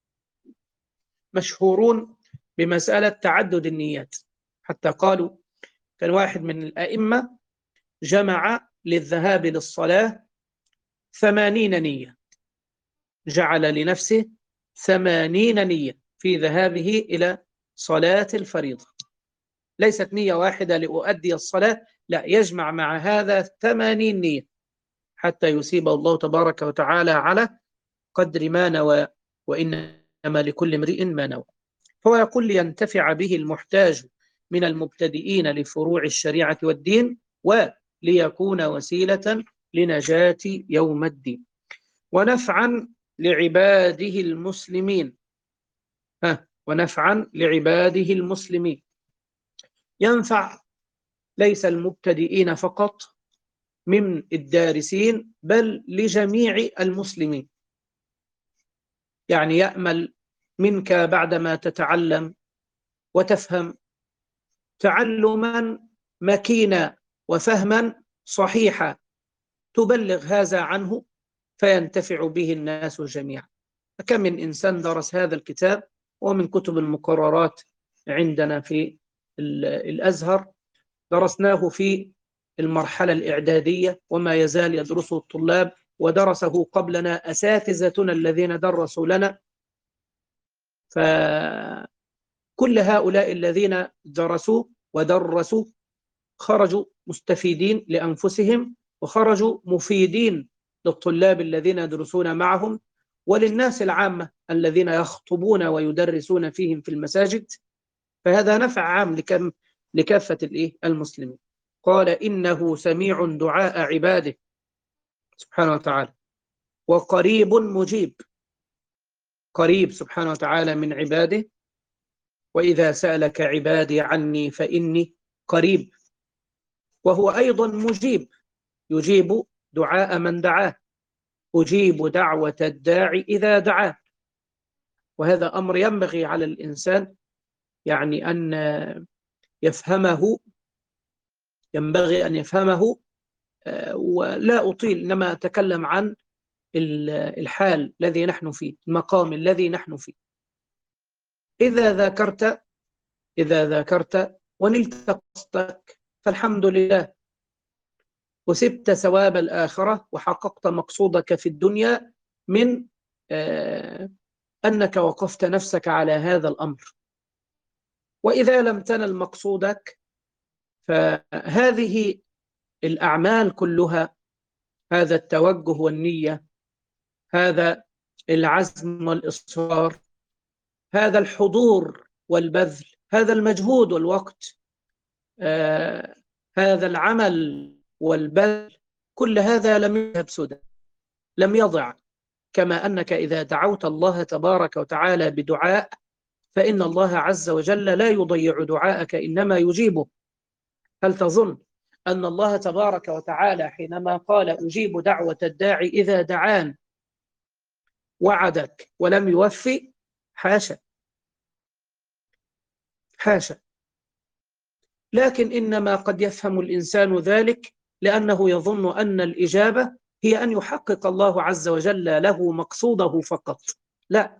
مشهورون بمسألة تعدد النيات، حتى قالوا كان واحد من الأئمة جمع للذهاب للصلاة ثمانين نية، جعل لنفسه ثمانين نية في ذهابه إلى صلاة الفريضة. ليست نية واحدة لأؤدي الصلاة، لا، يجمع مع هذا ثمانين نية حتى يصيب الله تبارك وتعالى على قدر ما نوى، وإنما لكل امرئ ما نوى. هو يقول لينتفع به المحتاج من المبتدئين لفروع الشريعة والدين، وليكون وسيلة لنجاة يوم الدين، ونفعا لعباده المسلمين. ها ونفعا لعباده المسلمين، ينفع ليس المبتدئين فقط من الدارسين، بل لجميع المسلمين. يعني يأمل منك بعدما تتعلم وتفهم تعلما مكينا وفهما صحيحا تبلغ هذا عنه فينتفع به الناس جميعا. كم من إنسان درس هذا الكتاب ومن كتب المقررات عندنا في الأزهر، درسناه في المرحلة الإعدادية وما يزال يدرسه الطلاب، ودرسه قبلنا أساتذتنا الذين درسوا لنا. فكل هؤلاء الذين درسوا ودرسوا خرجوا مستفيدين لأنفسهم، وخرجوا مفيدين للطلاب الذين يدرسون معهم وللناس العامة الذين يخطبون ويدرسون فيهم في المساجد. فهذا نفع عام لكم لكافة المسلمين. قال إنه سميع دعاء عباده سبحانه وتعالى وقريب مجيب. قريب سبحانه وتعالى من عباده، وإذا سألك عبادي عني فإني قريب. وهو أيضا مجيب، يجيب دعاء من دعاه، أجيب دعوة الداعي إذا دعاه. وهذا أمر ينبغي على الإنسان يعني أن يفهمه، ينبغي أن يفهمه. ولا أطيل، إنما أتكلم عن الحال الذي نحن فيه، المقام الذي نحن فيه. إذا ذاكرت إذا ذاكرت ونلت قصدك فالحمد لله، وسبت ثواب الآخرة وحققت مقصودك في الدنيا من آه أنك وقفت نفسك على هذا الأمر. وإذا لم تنل مقصودك فهذه الأعمال كلها، هذا التوجه والنية، هذا العزم والإصرار، هذا الحضور والبذل، هذا المجهود والوقت، آه هذا العمل والبذل، كل هذا لم يذهب سدى، لم يضع. كما أنك إذا دعوت الله تبارك وتعالى بدعاء فإن الله عز وجل لا يضيع دعاءك، إنما يجيبه. هل تظن أن الله تبارك وتعالى حينما قال أجيب دعوة الداعي إذا دعان وعدك ولم يوفي؟ حاشا، حاشا. لكن إنما قد يفهم الإنسان ذلك لأنه يظن أن الإجابة هي أن يحقق الله عز وجل له مقصوده فقط. لا،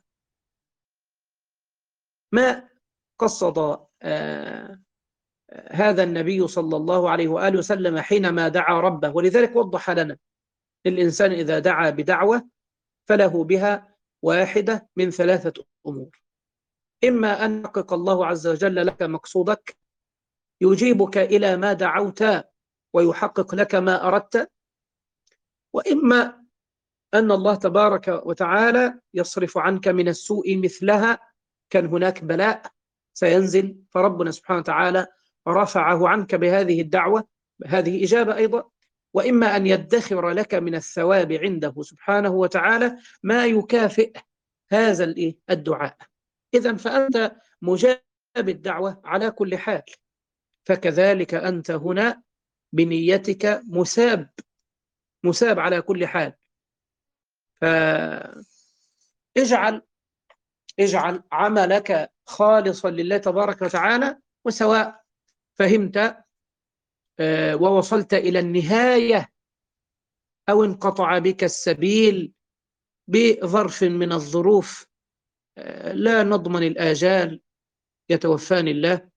ما قصد آه هذا النبي صلى الله عليه وآله وسلم حينما دعا ربه. ولذلك وضح لنا الإنسان إذا دعا بدعوة فله بها واحدة من ثلاثة أمور: إما أن يحقق الله عز وجل لك مقصودك، يجيبك إلى ما دعوت ويحقق لك ما أردت، وإما أن الله تبارك وتعالى يصرف عنك من السوء مثلها. كان هناك بلاء سينزل فربنا سبحانه وتعالى رفعه عنك بهذه الدعوة، هذه إجابة أيضا. وإما أن يدخر لك من الثواب عنده سبحانه وتعالى ما يكافئ هذا الدعاء. إذن فأنت مجاب الدعوة على كل حال، فكذلك أنت هنا بنيتك مساب، مساب على كل حال. فاجعل اجعل عملك خالصا لله تبارك وتعالى، وسواء فهمت ووصلت إلى النهاية أو انقطع بك السبيل بظرف من الظروف، لا نضمن الآجال، يتوفاني الله.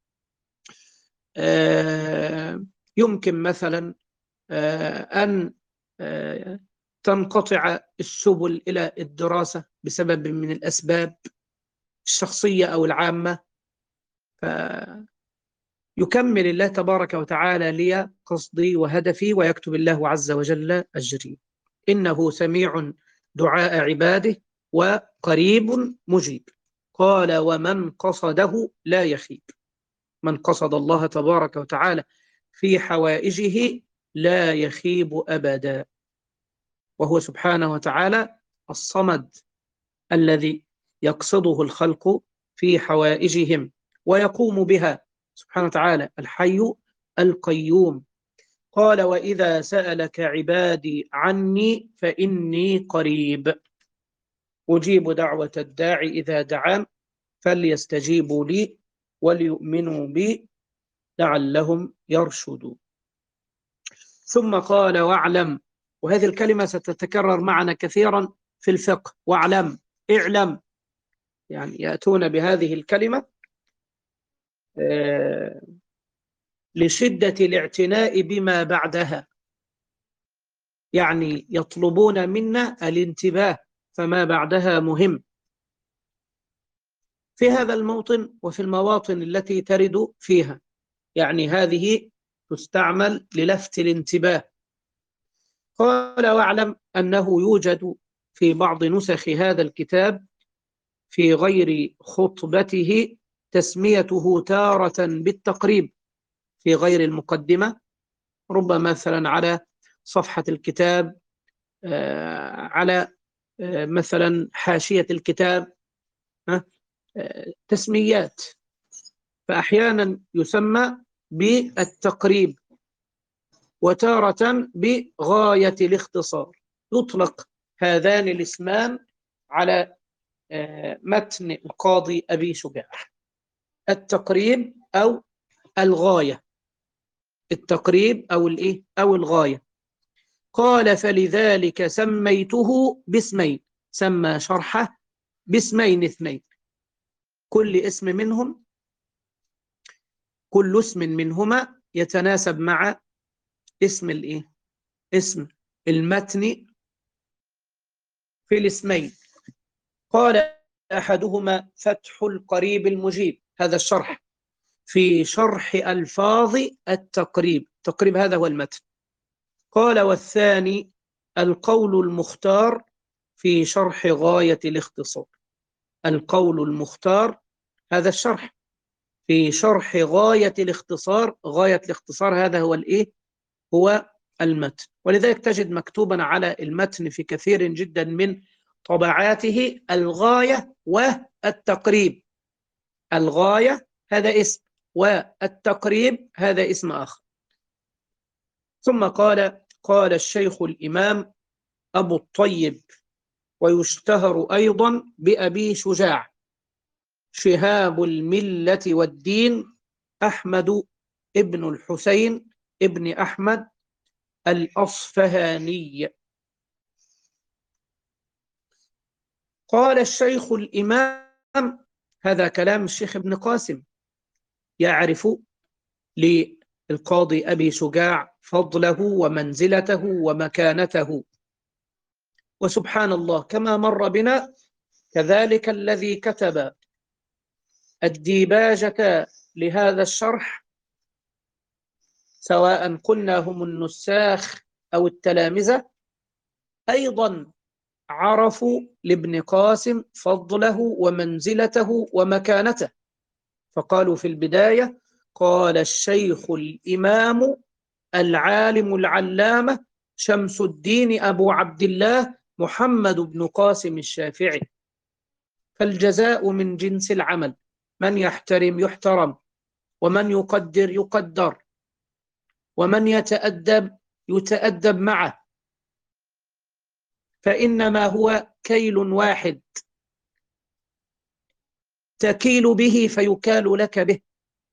يمكن مثلا أن تنقطع السبل إلى الدراسة بسبب من الأسباب الشخصية أو العامة، فيكمل الله تبارك وتعالى لي قصدي وهدفي، ويكتب الله عز وجل أجري. إنه سميع دعاء عباده وقريب مجيب. قال ومن قصده لا يخيب. من قصد الله تبارك وتعالى في حوائجه لا يخيب أبدا، وهو سبحانه وتعالى الصمد الذي يقصده الخلق في حوائجهم ويقوم بها سبحانه وتعالى، الحي القيوم. قال وإذا سألك عبادي عني فإني قريب أجيب دعوة الداعي إذا دعان فليستجيبوا لي وليؤمنوا بي لعلهم يرشدون. ثم قال واعلم، وهذه الكلمة ستتكرر معنا كثيرا في الفقه، واعلم، اعلم، يعني يأتون بهذه الكلمة آه لشدة الاعتناء بما بعدها، يعني يطلبون منا الانتباه، فما بعدها مهم. في هذا الموطن وفي المواطن التي ترد فيها، يعني هذه تستعمل للفت الانتباه. قال واعلم أنه يوجد في بعض نسخ هذا الكتاب في غير خطبته تسميته تارة بالتقريب في غير المقدمة، ربما مثلا على صفحة الكتاب، على مثلا حاشية الكتاب، تسميات، فأحيانا يسمى بالتقريب وتارة بغاية الاختصار. يطلق هذان الاسمان على متن القاضي أبي شجاع، التقريب أو الغاية، التقريب أو الإيه أو الغاية. قال فلذلك سميته باسمين، سمى شرحه باسمين اثنين، كل اسم منهم كل اسم منهما يتناسب مع اسم الإيه اسم المتن في الاسمين. قال أحدهما فتح القريب المجيب، هذا الشرح في شرح ألفاظ التقريب، تقريب هذا هو المتن. قال والثاني القول المختار في شرح غاية الاختصار، القول المختار هذا الشرح في شرح غاية الاختصار، غاية الاختصار هذا هو الإيه هو المتن. ولذلك تجد مكتوبا على المتن في كثير جدا من طبعاته الغاية والتقريب، الغاية هذا اسم والتقريب هذا اسم آخر. ثم قال قال الشيخ الإمام أبو الطيب ويشتهر أيضا بأبي شجاع شهاب الملة والدين أحمد ابن الحسين ابن أحمد الأصفهاني. قال الشيخ الإمام، هذا كلام الشيخ ابن قاسم، يعرف للقاضي أبي شجاع فضله ومنزلته ومكانته. وسبحان الله كما مر بنا كذلك الذي كتب الديباجة لهذا الشرح، سواء قلنا هم النساخ أو التلامذة، أيضا عرفوا لابن قاسم فضله ومنزلته ومكانته، فقالوا في البداية قال الشيخ الإمام العالم العلامة شمس الدين أبو عبد الله محمد بن قاسم الشافعي. فالجزاء من جنس العمل، من يحترم يحترم، ومن يقدر يقدر، ومن يتأدب يتأدب معه، فإنما هو كيل واحد. تكيل به فيكال لك به.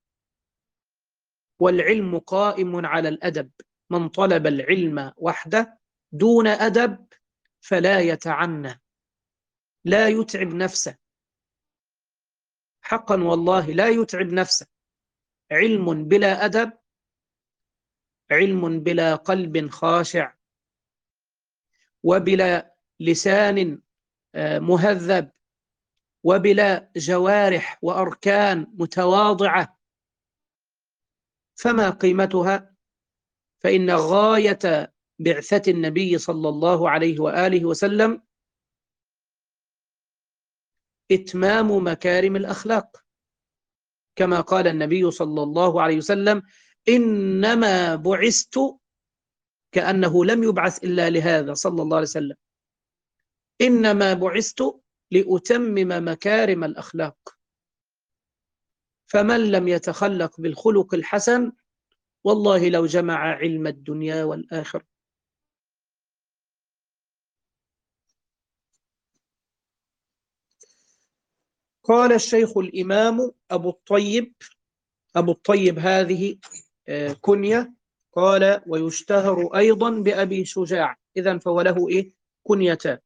والعلم قائم على الأدب، من طلب العلم وحده دون أدب فلا يتعنى، لا يتعب نفسه، حقا والله لا يتعب نفسه. علم بلا أدب علم بلا قلب خاشع، وبلا لسان مهذب، وبلا جوارح وأركان متواضعة، فما قيمتها؟ فإن غاية بعثة النبي صلى الله عليه وآله وسلم إتمام مكارم الأخلاق، كما قال النبي صلى الله عليه وسلم: إنما بعثت، كأنه لم يبعث إلا لهذا صلى الله عليه وسلم، إنما بعثت لأتمم مكارم الأخلاق. فمن لم يتخلق بالخلق الحسن والله لو جمع علم الدنيا والآخرة. قال الشيخ الإمام أبو الطيب، أبو الطيب هذه كنية، قال: ويشتهر أيضا بأبي شجاع، إذن فهو له إيه؟ كنيتان: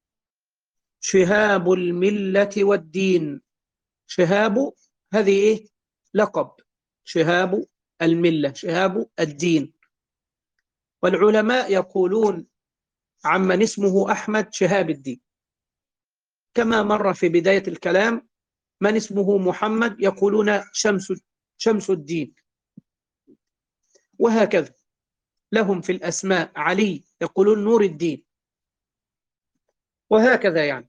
شهاب الملة والدين. شهاب هذه إيه؟ لقب، شهاب الملة، شهاب الدين. والعلماء يقولون عمن اسمه أحمد شهاب الدين، كما مر في بداية الكلام من اسمه محمد يقولون شمس شمس الدين، وهكذا. لهم في الأسماء علي يقولون نور الدين، وهكذا. يعني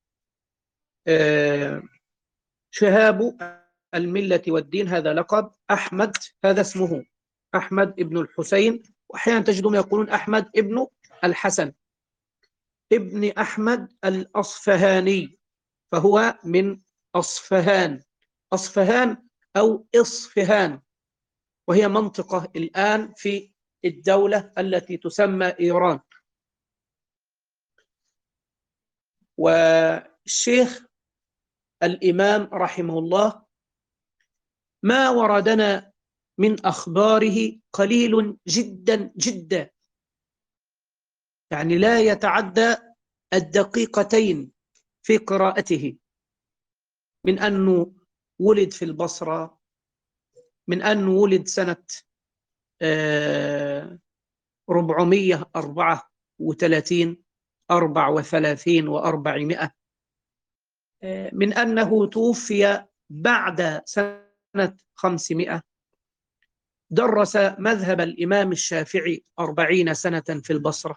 شهاب الملة والدين هذا لقب. أحمد هذا اسمه، أحمد ابن الحسين، وأحيانا تجدهم يقولون أحمد ابن الحسن ابن أحمد الأصفهاني، فهو من أصفهان، أصفهان أو إصفهان، وهي منطقة الآن في الدولة التي تسمى إيران. والشيخ الإمام رحمه الله ما وردنا من أخباره قليل جدا جدا، يعني لا يتعدى الدقيقتين في قراءته، من أنه ولد في البصرة، من أنه ولد سنة ربعمية أربعة وثلاثين أربع وثلاثين وأربعمائة، من أنه توفي بعد سنة خمسمائة، درس مذهب الإمام الشافعي أربعين سنة في البصرة،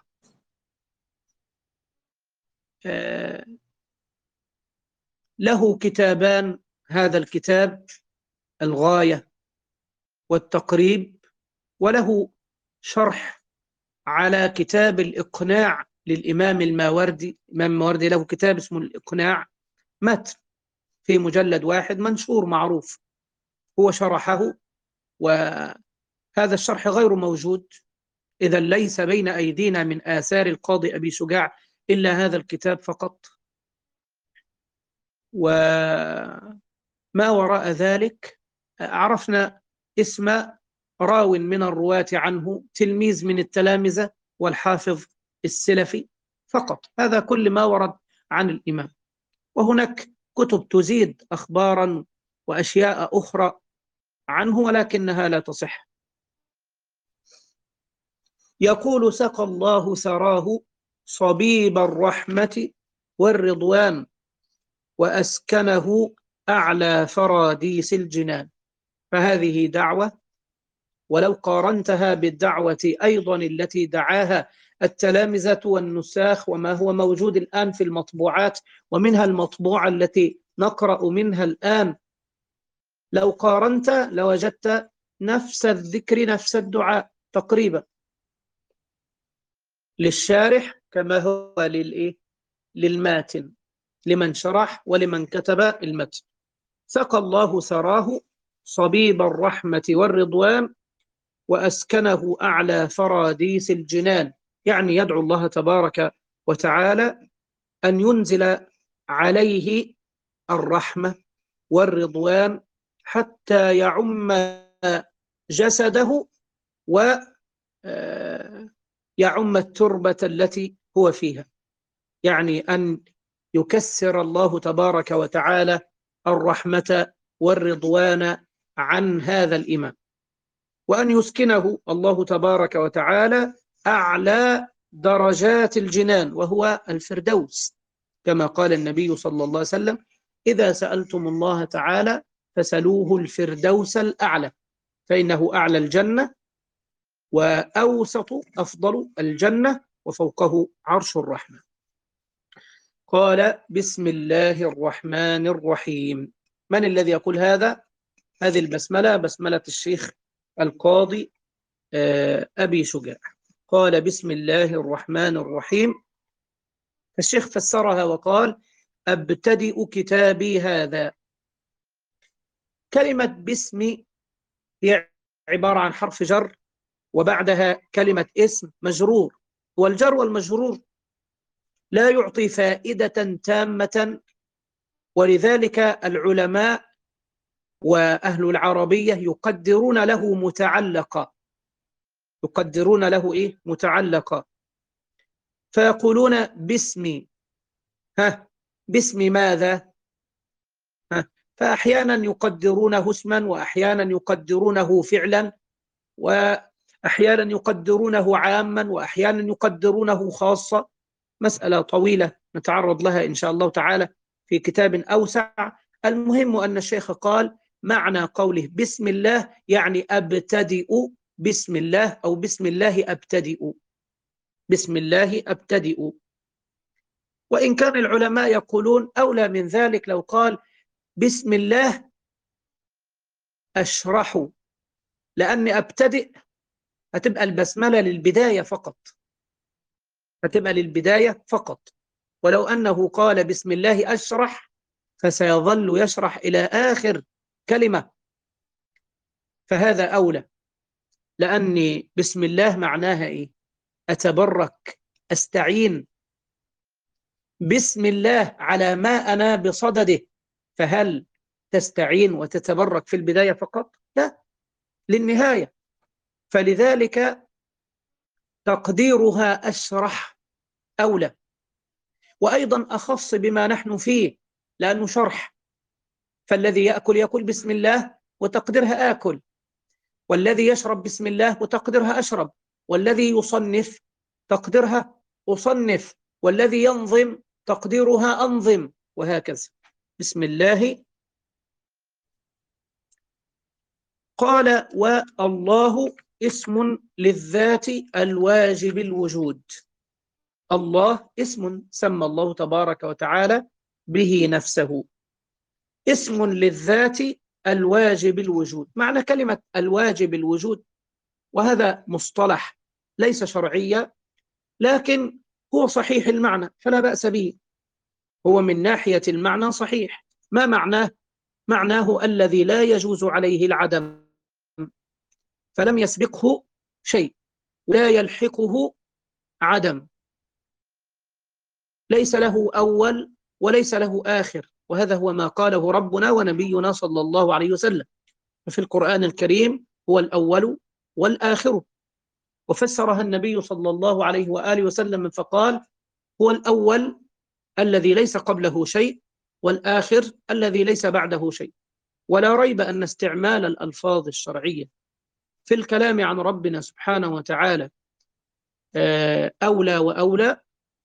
له كتابان: هذا الكتاب الغاية والتقريب، وله شرح على كتاب الإقناع للإمام الماوردي. الإمام الماوردي له كتاب اسمه الإقناع، متن في مجلد واحد منشور معروف، هو شرحه، وهذا الشرح غير موجود، إذا ليس بين أيدينا من آثار القاضي أبي شجاع إلا هذا الكتاب فقط. وما وراء ذلك عرفنا اسم راو من الرواة عنه، تلميذ من التلامذة، والحافظ السلفي فقط. هذا كل ما ورد عن الإمام، وهناك كتب تزيد أخبارا وأشياء أخرى عنه ولكنها لا تصح. يقول: سقى الله ثراه صبيب الرحمة والرضوان، وأسكنه أعلى فراديس الجنان. فهذه دعوة، ولو قارنتها بالدعوة أيضا التي دعاها التلامذة والنساخ وما هو موجود الآن في المطبوعات، ومنها المطبوعة التي نقرأ منها الآن، لو قارنت لوجدت نفس الذكر نفس الدعاء تقريبا للشارح كما هو للإيه؟ للماتن، لمن شرح ولمن كتب المتن. سقى الله ثراه صبيب الرحمة والرضوان، وأسكنه أعلى فراديس الجنان، يعني يدعو الله تبارك وتعالى أن ينزل عليه الرحمة والرضوان حتى يعم جسده ويعم التربة التي هو فيها، يعني أن يكسر الله تبارك وتعالى الرحمة والرضوان عن هذا الإمام، وأن يسكنه الله تبارك وتعالى أعلى درجات الجنان وهو الفردوس، كما قال النبي صلى الله عليه وسلم: إذا سألتم الله تعالى فسلوه الفردوس الأعلى، فإنه أعلى الجنة وأوسط أفضل الجنة وفوقه عرش الرحمن. قال: بسم الله الرحمن الرحيم. من الذي يقول هذا؟ هذه البسملة بسملة الشيخ القاضي أبي شجاع. قال: بسم الله الرحمن الرحيم. الشيخ فسرها وقال: أبتدئ كتابي هذا. كلمة باسم هي عبارة عن حرف جر وبعدها كلمة اسم مجرور، والجر والمجرور لا يعطي فائدة تامة، ولذلك العلماء وأهل العربية يقدرون له متعلقا، يقدرون له إيه؟ متعلقا، فيقولون باسم، ها باسم ماذا؟ ها فأحيانا يقدرونه اسما، وأحيانا يقدرونه فعلا، وأحيانا يقدرونه عاما، وأحيانا يقدرونه خاصة. مسألة طويلة نتعرض لها إن شاء الله تعالى في كتاب أوسع. المهم أن الشيخ قال: معنى قوله بسم الله يعني أبتدئ بسم الله، أو بسم الله أبتدئ، بسم الله أبتدئ. وإن كان العلماء يقولون أولى من ذلك لو قال بسم الله أشرح، لأن أبتدئ هتبقى البسملة للبداية فقط، هتبقى للبداية فقط، ولو أنه قال بسم الله أشرح فسيظل يشرح إلى آخر كلمة، فهذا أولى، لأن بسم الله معناها إيه؟ أتبرك، أستعين بسم الله على ما أنا بصدده. فهل تستعين وتتبرك في البداية فقط؟ لا، للنهاية. فلذلك تقديرها أشرح أولى، وأيضا أخص بما نحن فيه لأنه شرح، فالذي يأكل يأكل بسم الله وتقديرها آكل، والذي يشرب بسم الله وتقديرها أشرب، والذي يصنف تقديرها أصنف، والذي ينظم تقديرها أنظم، وهكذا. بسم الله. قال: والله اسم للذات الواجب الوجود. الله اسم سمى الله تبارك وتعالى به نفسه، اسم للذات الواجب الوجود. معنى كلمة الواجب الوجود، وهذا مصطلح ليس شرعيا لكن هو صحيح المعنى فلا بأس به، هو من ناحية المعنى صحيح. ما معناه؟ معناه الذي لا يجوز عليه العدم، فلم يسبقه شيء، لا يلحقه عدم، ليس له أول وليس له آخر، وهذا هو ما قاله ربنا ونبينا صلى الله عليه وسلم في القرآن الكريم: هو الأول والآخر. وفسرها النبي صلى الله عليه وآله وسلم فقال: هو الأول الذي ليس قبله شيء، والآخر الذي ليس بعده شيء. ولا ريب أن استعمال الألفاظ الشرعية في الكلام عن ربنا سبحانه وتعالى أولى وأولى،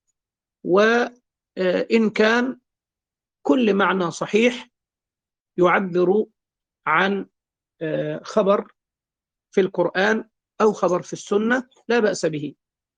وإن كان كل معنى صحيح يعبر عن خبر في القرآن أو خبر في السنة لا بأس به.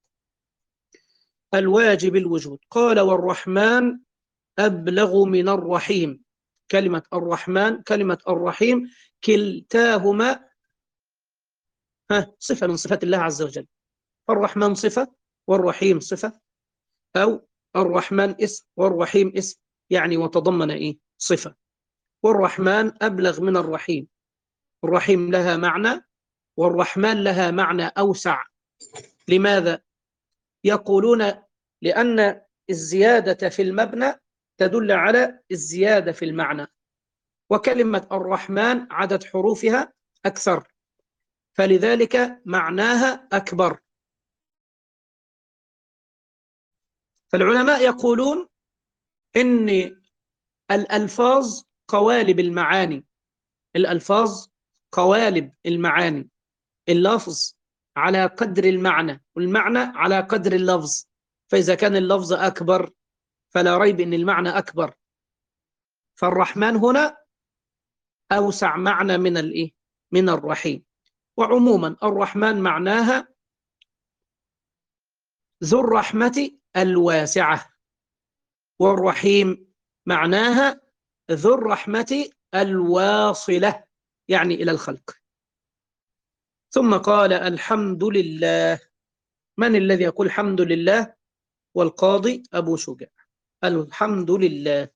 الواجب الوجود. قال: والرحمن أبلغ من الرحيم. كلمة الرحمن كلمة الرحيم كلتاهما ها صفة من صفات الله عز وجل. الرحمن صفة والرحيم صفة، أو الرحمن اسم والرحيم اسم، يعني وتضمن إيه؟ صفة. والرحمن أبلغ من الرحيم. الرحيم لها معنى والرحمن لها معنى أوسع. لماذا؟ يقولون لأن الزيادة في المبنى تدل على الزيادة في المعنى، وكلمة الرحمن عدد حروفها أكثر، فلذلك معناها أكبر. فالعلماء يقولون إن الألفاظ قوالب المعاني، الألفاظ قوالب المعاني، اللفظ على قدر المعنى والمعنى على قدر اللفظ، فإذا كان اللفظ أكبر فلا ريب أن المعنى أكبر. فالرحمن هنا أوسع معنى من الإيه؟ من الرحيم. وعموما الرحمن معناها ذو الرحمة الواسعة، والرحيم معناها ذو الرحمة الواصلة، يعني إلى الخلق. ثم قال الحمد لله. من الذي يقول الحمد لله؟ والقاضي أبو شجاع. الحمد لله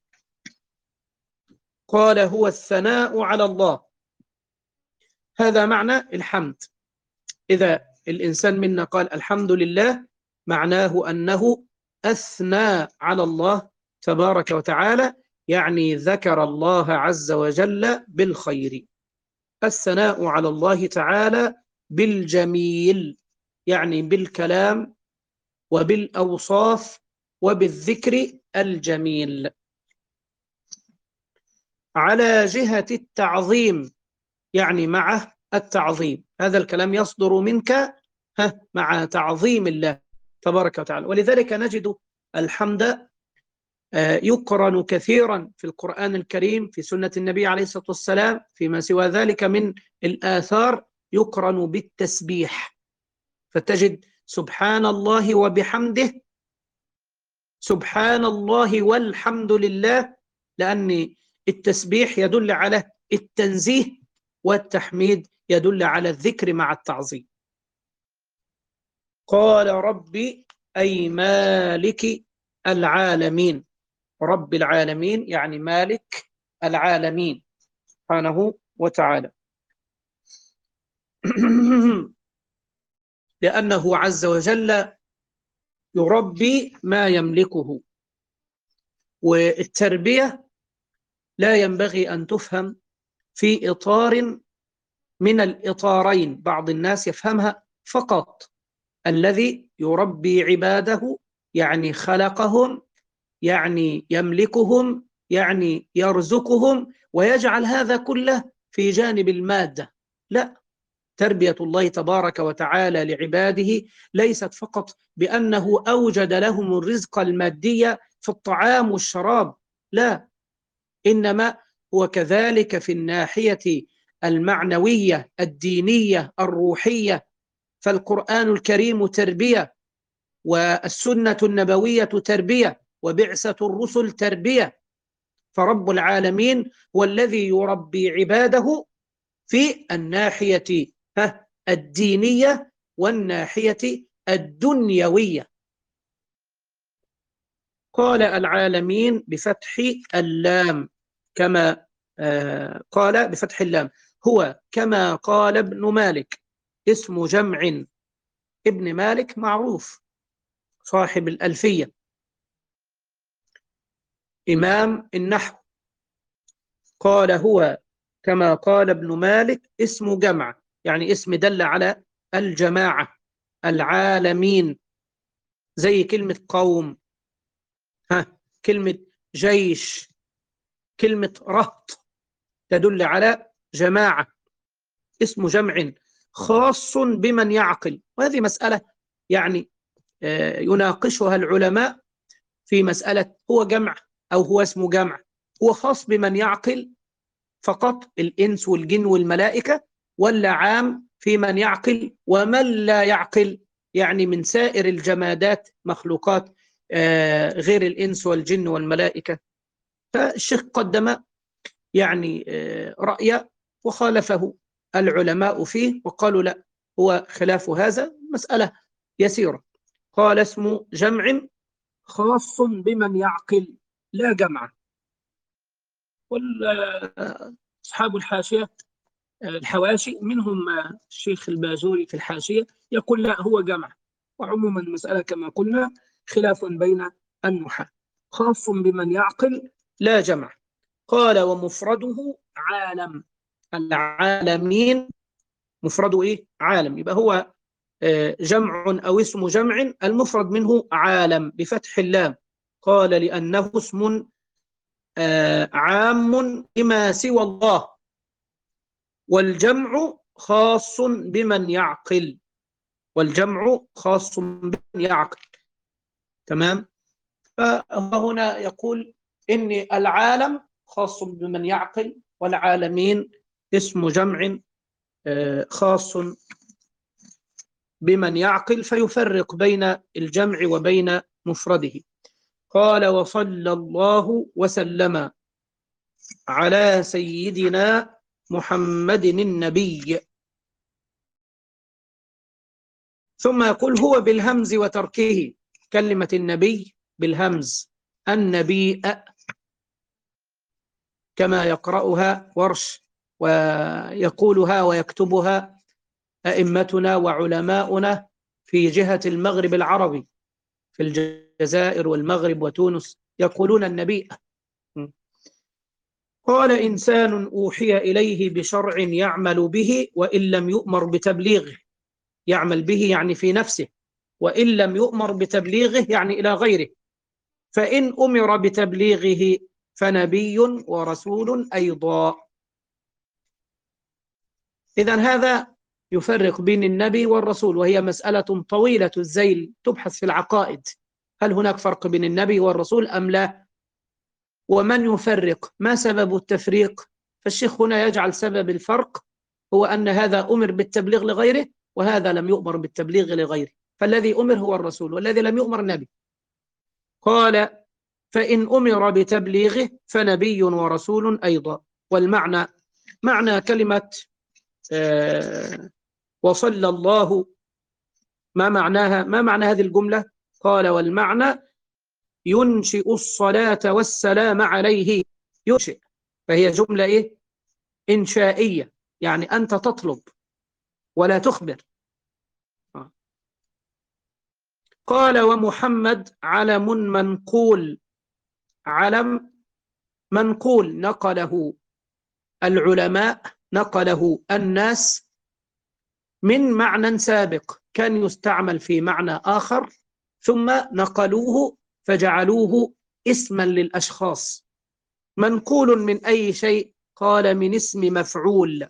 قال هو الثناء على الله، هذا معنى الحمد. إذا الإنسان منا قال الحمد لله معناه أنه أثنى على الله تبارك وتعالى، يعني ذكر الله عز وجل بالخير. الثناء على الله تعالى بالجميل، يعني بالكلام وبالأوصاف وبالذكر الجميل. على جهة التعظيم، يعني مع التعظيم، هذا الكلام يصدر منك ها مع تعظيم الله تبارك وتعالى. ولذلك نجد الحمد يقرن كثيرا في القرآن الكريم، في سنة النبي عليه الصلاة والسلام، فيما سوى ذلك من الآثار يقرن بالتسبيح، فتجد سبحان الله وبحمده، سبحان الله والحمد لله، لأن التسبيح يدل على التنزيه والتحميد يدل على الذكر مع التعظيم. قال ربي أي مالك العالمين، رب العالمين يعني مالك العالمين سبحانه وتعالى. لأنه عز وجل يربي ما يملكه. والتربية لا ينبغي أن تفهم في إطار من الإطارين، بعض الناس يفهمها فقط الذي يربي عباده يعني خلقهم، يعني يملكهم، يعني يرزقهم، ويجعل هذا كله في جانب المادة. لا، تربية الله تبارك وتعالى لعباده ليست فقط بأنه أوجد لهم الرزق المادي في الطعام والشراب، لا، إنما هو كذلك في الناحية المعنوية الدينية الروحية. فالقرآن الكريم تربية، والسنة النبوية تربية، وبعثة الرسل تربية. فرب العالمين هو الذي يربي عباده في الناحية الدينية والناحية الدنيوية. قال العالمين بفتح اللام، كما قال بفتح اللام، هو كما قال ابن مالك، اسم جمع. ابن مالك معروف، صاحب الألفية، إمام النحو. قال هو كما قال ابن مالك اسم جمع، يعني اسم دل على الجماعة، العالمين، زي كلمة قوم، ها كلمة جيش، كلمة رهط تدل على جماعة. اسم جمع خاص بمن يعقل، وهذه مسألة يعني يناقشها العلماء في مسألة هو جمع أو هو اسم جمع، هو خاص بمن يعقل فقط الإنس والجن والملائكة، ولا عام في من يعقل ومن لا يعقل، يعني من سائر الجمادات مخلوقات غير الإنس والجن والملائكة. فالشيخ قدم يعني رأي وخالفه العلماء فيه، وقالوا لا، هو خلاف هذا مسألة يسيرة. قال اسم جمع خاص بمن يعقل لا جمع. وأصحاب الحاشية الحواشي منهم الشيخ الباجوري في الحاشية يقول لا، هو جمع. وعموما المسألة كما قلنا خلاف بين النحاة، خاص بمن يعقل لا جمع. قال ومفرده عالم. العالمين مفرده إيه؟ عالم. يبقى هو جمع أو اسم جمع، المفرد منه عالم بفتح اللام. قال لأنه اسم عام بما سوى الله، والجمع خاص بمن يعقل. والجمع خاص بمن يعقل. تمام. فهنا يقول إن العالم خاص بمن يعقل، والعالمين اسم جمع خاص بمن يعقل، فيفرق بين الجمع وبين مفرده. قال وصلى الله وسلم على سيدنا محمد النبي. ثم يقول هو بالهمز وتركه، كلمة النبي بالهمز، النبي كما يقرأها ورش ويقولها ويكتبها أئمتنا وعلماؤنا في جهة المغرب العربي، في الجزائر والمغرب وتونس، يقولون النبي. قال إنسان أوحي إليه بشرع يعمل به وإن لم يؤمر بتبليغه. يعمل به يعني في نفسه، وإن لم يؤمر بتبليغه يعني إلى غيره. فإن أمر بتبليغه فنبي ورسول أيضا. إذن هذا يفرق بين النبي والرسول، وهي مسألة طويلة الزيل تبحث في العقائد، هل هناك فرق بين النبي والرسول أم لا؟ ومن يفرق؟ ما سبب التفريق؟ فالشيخ هنا يجعل سبب الفرق هو أن هذا أمر بالتبليغ لغيره، وهذا لم يؤمر بالتبليغ لغيره، فالذي أمر هو الرسول والذي لم يؤمر النبي. قال فإن أمر بتبليغه فنبي ورسول أيضا. والمعنى معنى كلمة آه وصلى الله، ما معناها؟ ما معنى هذه الجملة؟ قال والمعنى ينشئ الصلاة والسلام عليه. ينشئ، فهي جملة إيه؟ إنشائية، يعني أنت تطلب ولا تخبر. قال ومحمد علم منقول. علم منقول نقله العلماء، نقله الناس من معنى سابق كان يستعمل في معنى آخر، ثم نقلوه فجعلوه اسما للأشخاص. منقول من أي شيء؟ قال من اسم مفعول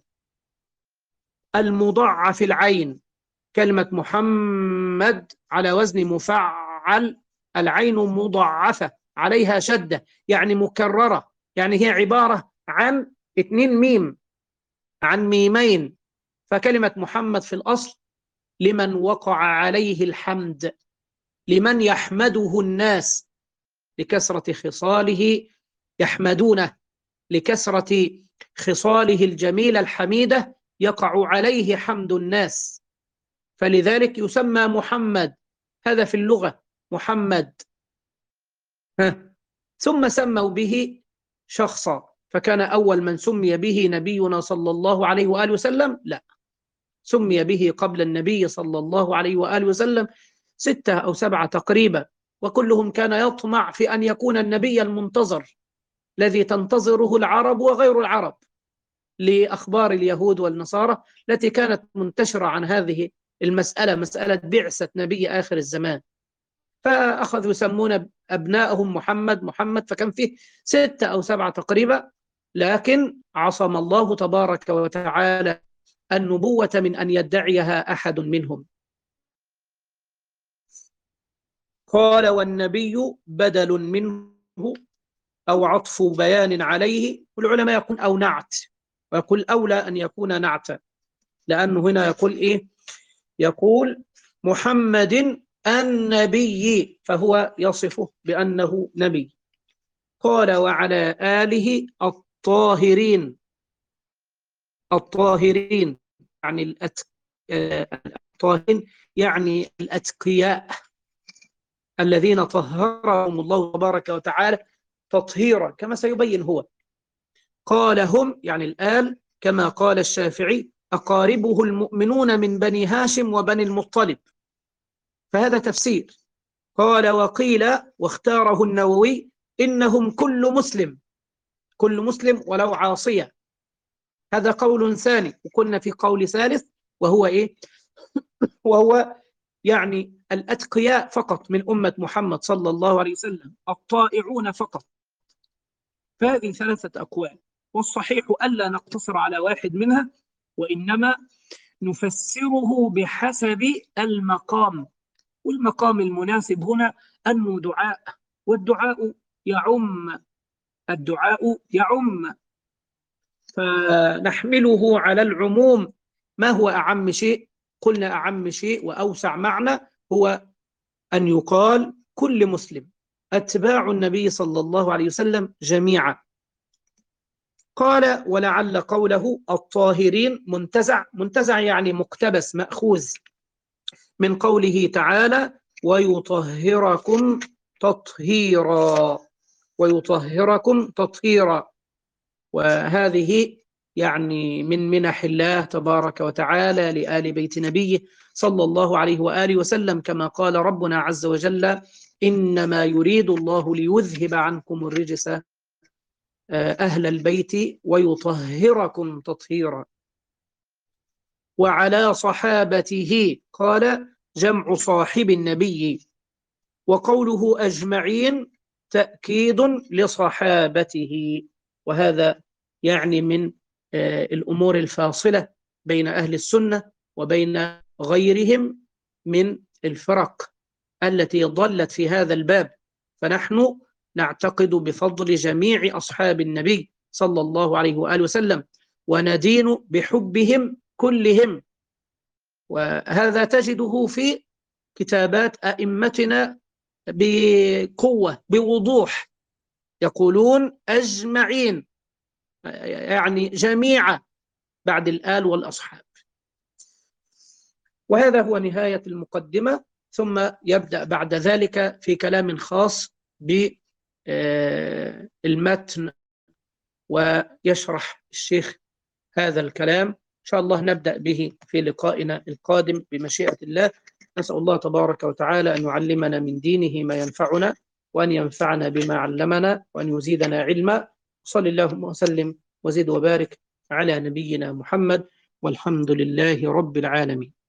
المضاعف العين. كلمة محمد على وزن مفعل، العين مضاعفة عليها شدة، يعني مكررة، يعني هي عبارة عن اثنين ميم، عن ميمين. فكلمة محمد في الأصل لمن وقع عليه الحمد، لمن يحمده الناس لكثرة خصاله، يحمدونه لكثرة خصاله الجميلة الحميدة، يقع عليه حمد الناس، فلذلك يسمى محمد. هذا في اللغة محمد. ها. ثم سموا به شخصا، فكان أول من سمي به نبينا صلى الله عليه وآله وسلم؟ لا، سمي به قبل النبي صلى الله عليه وآله وسلم ستة أو سبعة تقريبا، وكلهم كان يطمع في أن يكون النبي المنتظر الذي تنتظره العرب وغير العرب، لأخبار اليهود والنصارى التي كانت منتشرة عن هذه المسألة، مسألة بعثة نبي آخر الزمان. فأخذوا يسمون أبنائهم محمد محمد، فكان فيه ستة أو سبعة تقريبا، لكن عصم الله تبارك وتعالى النبوة من أن يدعيها أحد منهم. قال والنبي بدل منه أو عطف بيان عليه، والعلماء يقول أو نعت، ويقول أولى أن يكون نعتا، لأنه هنا يقول إيه؟ يقول محمد النبي، فهو يصفه بأنه نبي. قال وعلى آله الطاهرين. الطاهرين يعني الأتق... الطاهرين يعني الأتقياء الذين طهرهم الله تبارك وتعالى تطهيرا، كما سيبين هو. قال هم يعني الآل، كما قال الشافعي أقاربه المؤمنون من بني هاشم وبني المطلب، فهذا تفسير. قال وقيل واختاره النووي إنهم كل مسلم، كل مسلم ولو عاصية، هذا قول ثاني. وكنا في قول ثالث وهو إيه؟ وهو يعني الأتقياء فقط من أمة محمد صلى الله عليه وسلم، الطائعون فقط. فهذه ثلاثة أقوال، والصحيح ألا نقتصر على واحد منها، وإنما نفسره بحسب المقام. والمقام المناسب هنا أنه دعاء، والدعاء يعم، الدعاء يعم، فنحمله على العموم. ما هو أعم شيء؟ قلنا أعم شيء وأوسع معنى هو أن يقال كل مسلم، أتباع النبي صلى الله عليه وسلم جميعا. قال ولعل قوله الطاهرين منتزع، منتزع يعني مقتبس مأخوذ من قوله تعالى ويطهركم تطهيرا، ويطهركم تطهيرا. وهذه يعني من منح الله تبارك وتعالى لآل بيت نبيه صلى الله عليه وآله وسلم، كما قال ربنا عز وجل إنما يريد الله ليذهب عنكم الرجس أهل البيت ويطهركم تطهيرا. وعلى صحابته قال جمع صاحب النبي، وقوله أجمعين تأكيد لصحابته. وهذا يعني من الأمور الفاصلة بين أهل السنة وبين غيرهم من الفرق التي ضلت في هذا الباب. فنحن نعتقد بفضل جميع أصحاب النبي صلى الله عليه وآله وسلم، وندين بحبهم كلهم. وهذا تجده في كتابات أئمتنا بقوة بوضوح، يقولون أجمعين، يعني جميعا بعد الآل والأصحاب. وهذا هو نهاية المقدمة، ثم يبدأ بعد ذلك في كلام خاص بالمتن، ويشرح الشيخ هذا الكلام. إن شاء الله نبدأ به في لقائنا القادم بمشيئة الله. نسأل الله تبارك وتعالى أن يعلمنا من دينه ما ينفعنا، وأن ينفعنا بما علمنا، وأن يزيدنا علما. صلى اللهم وسلم وزد وبارك على نبينا محمد، والحمد لله رب العالمين.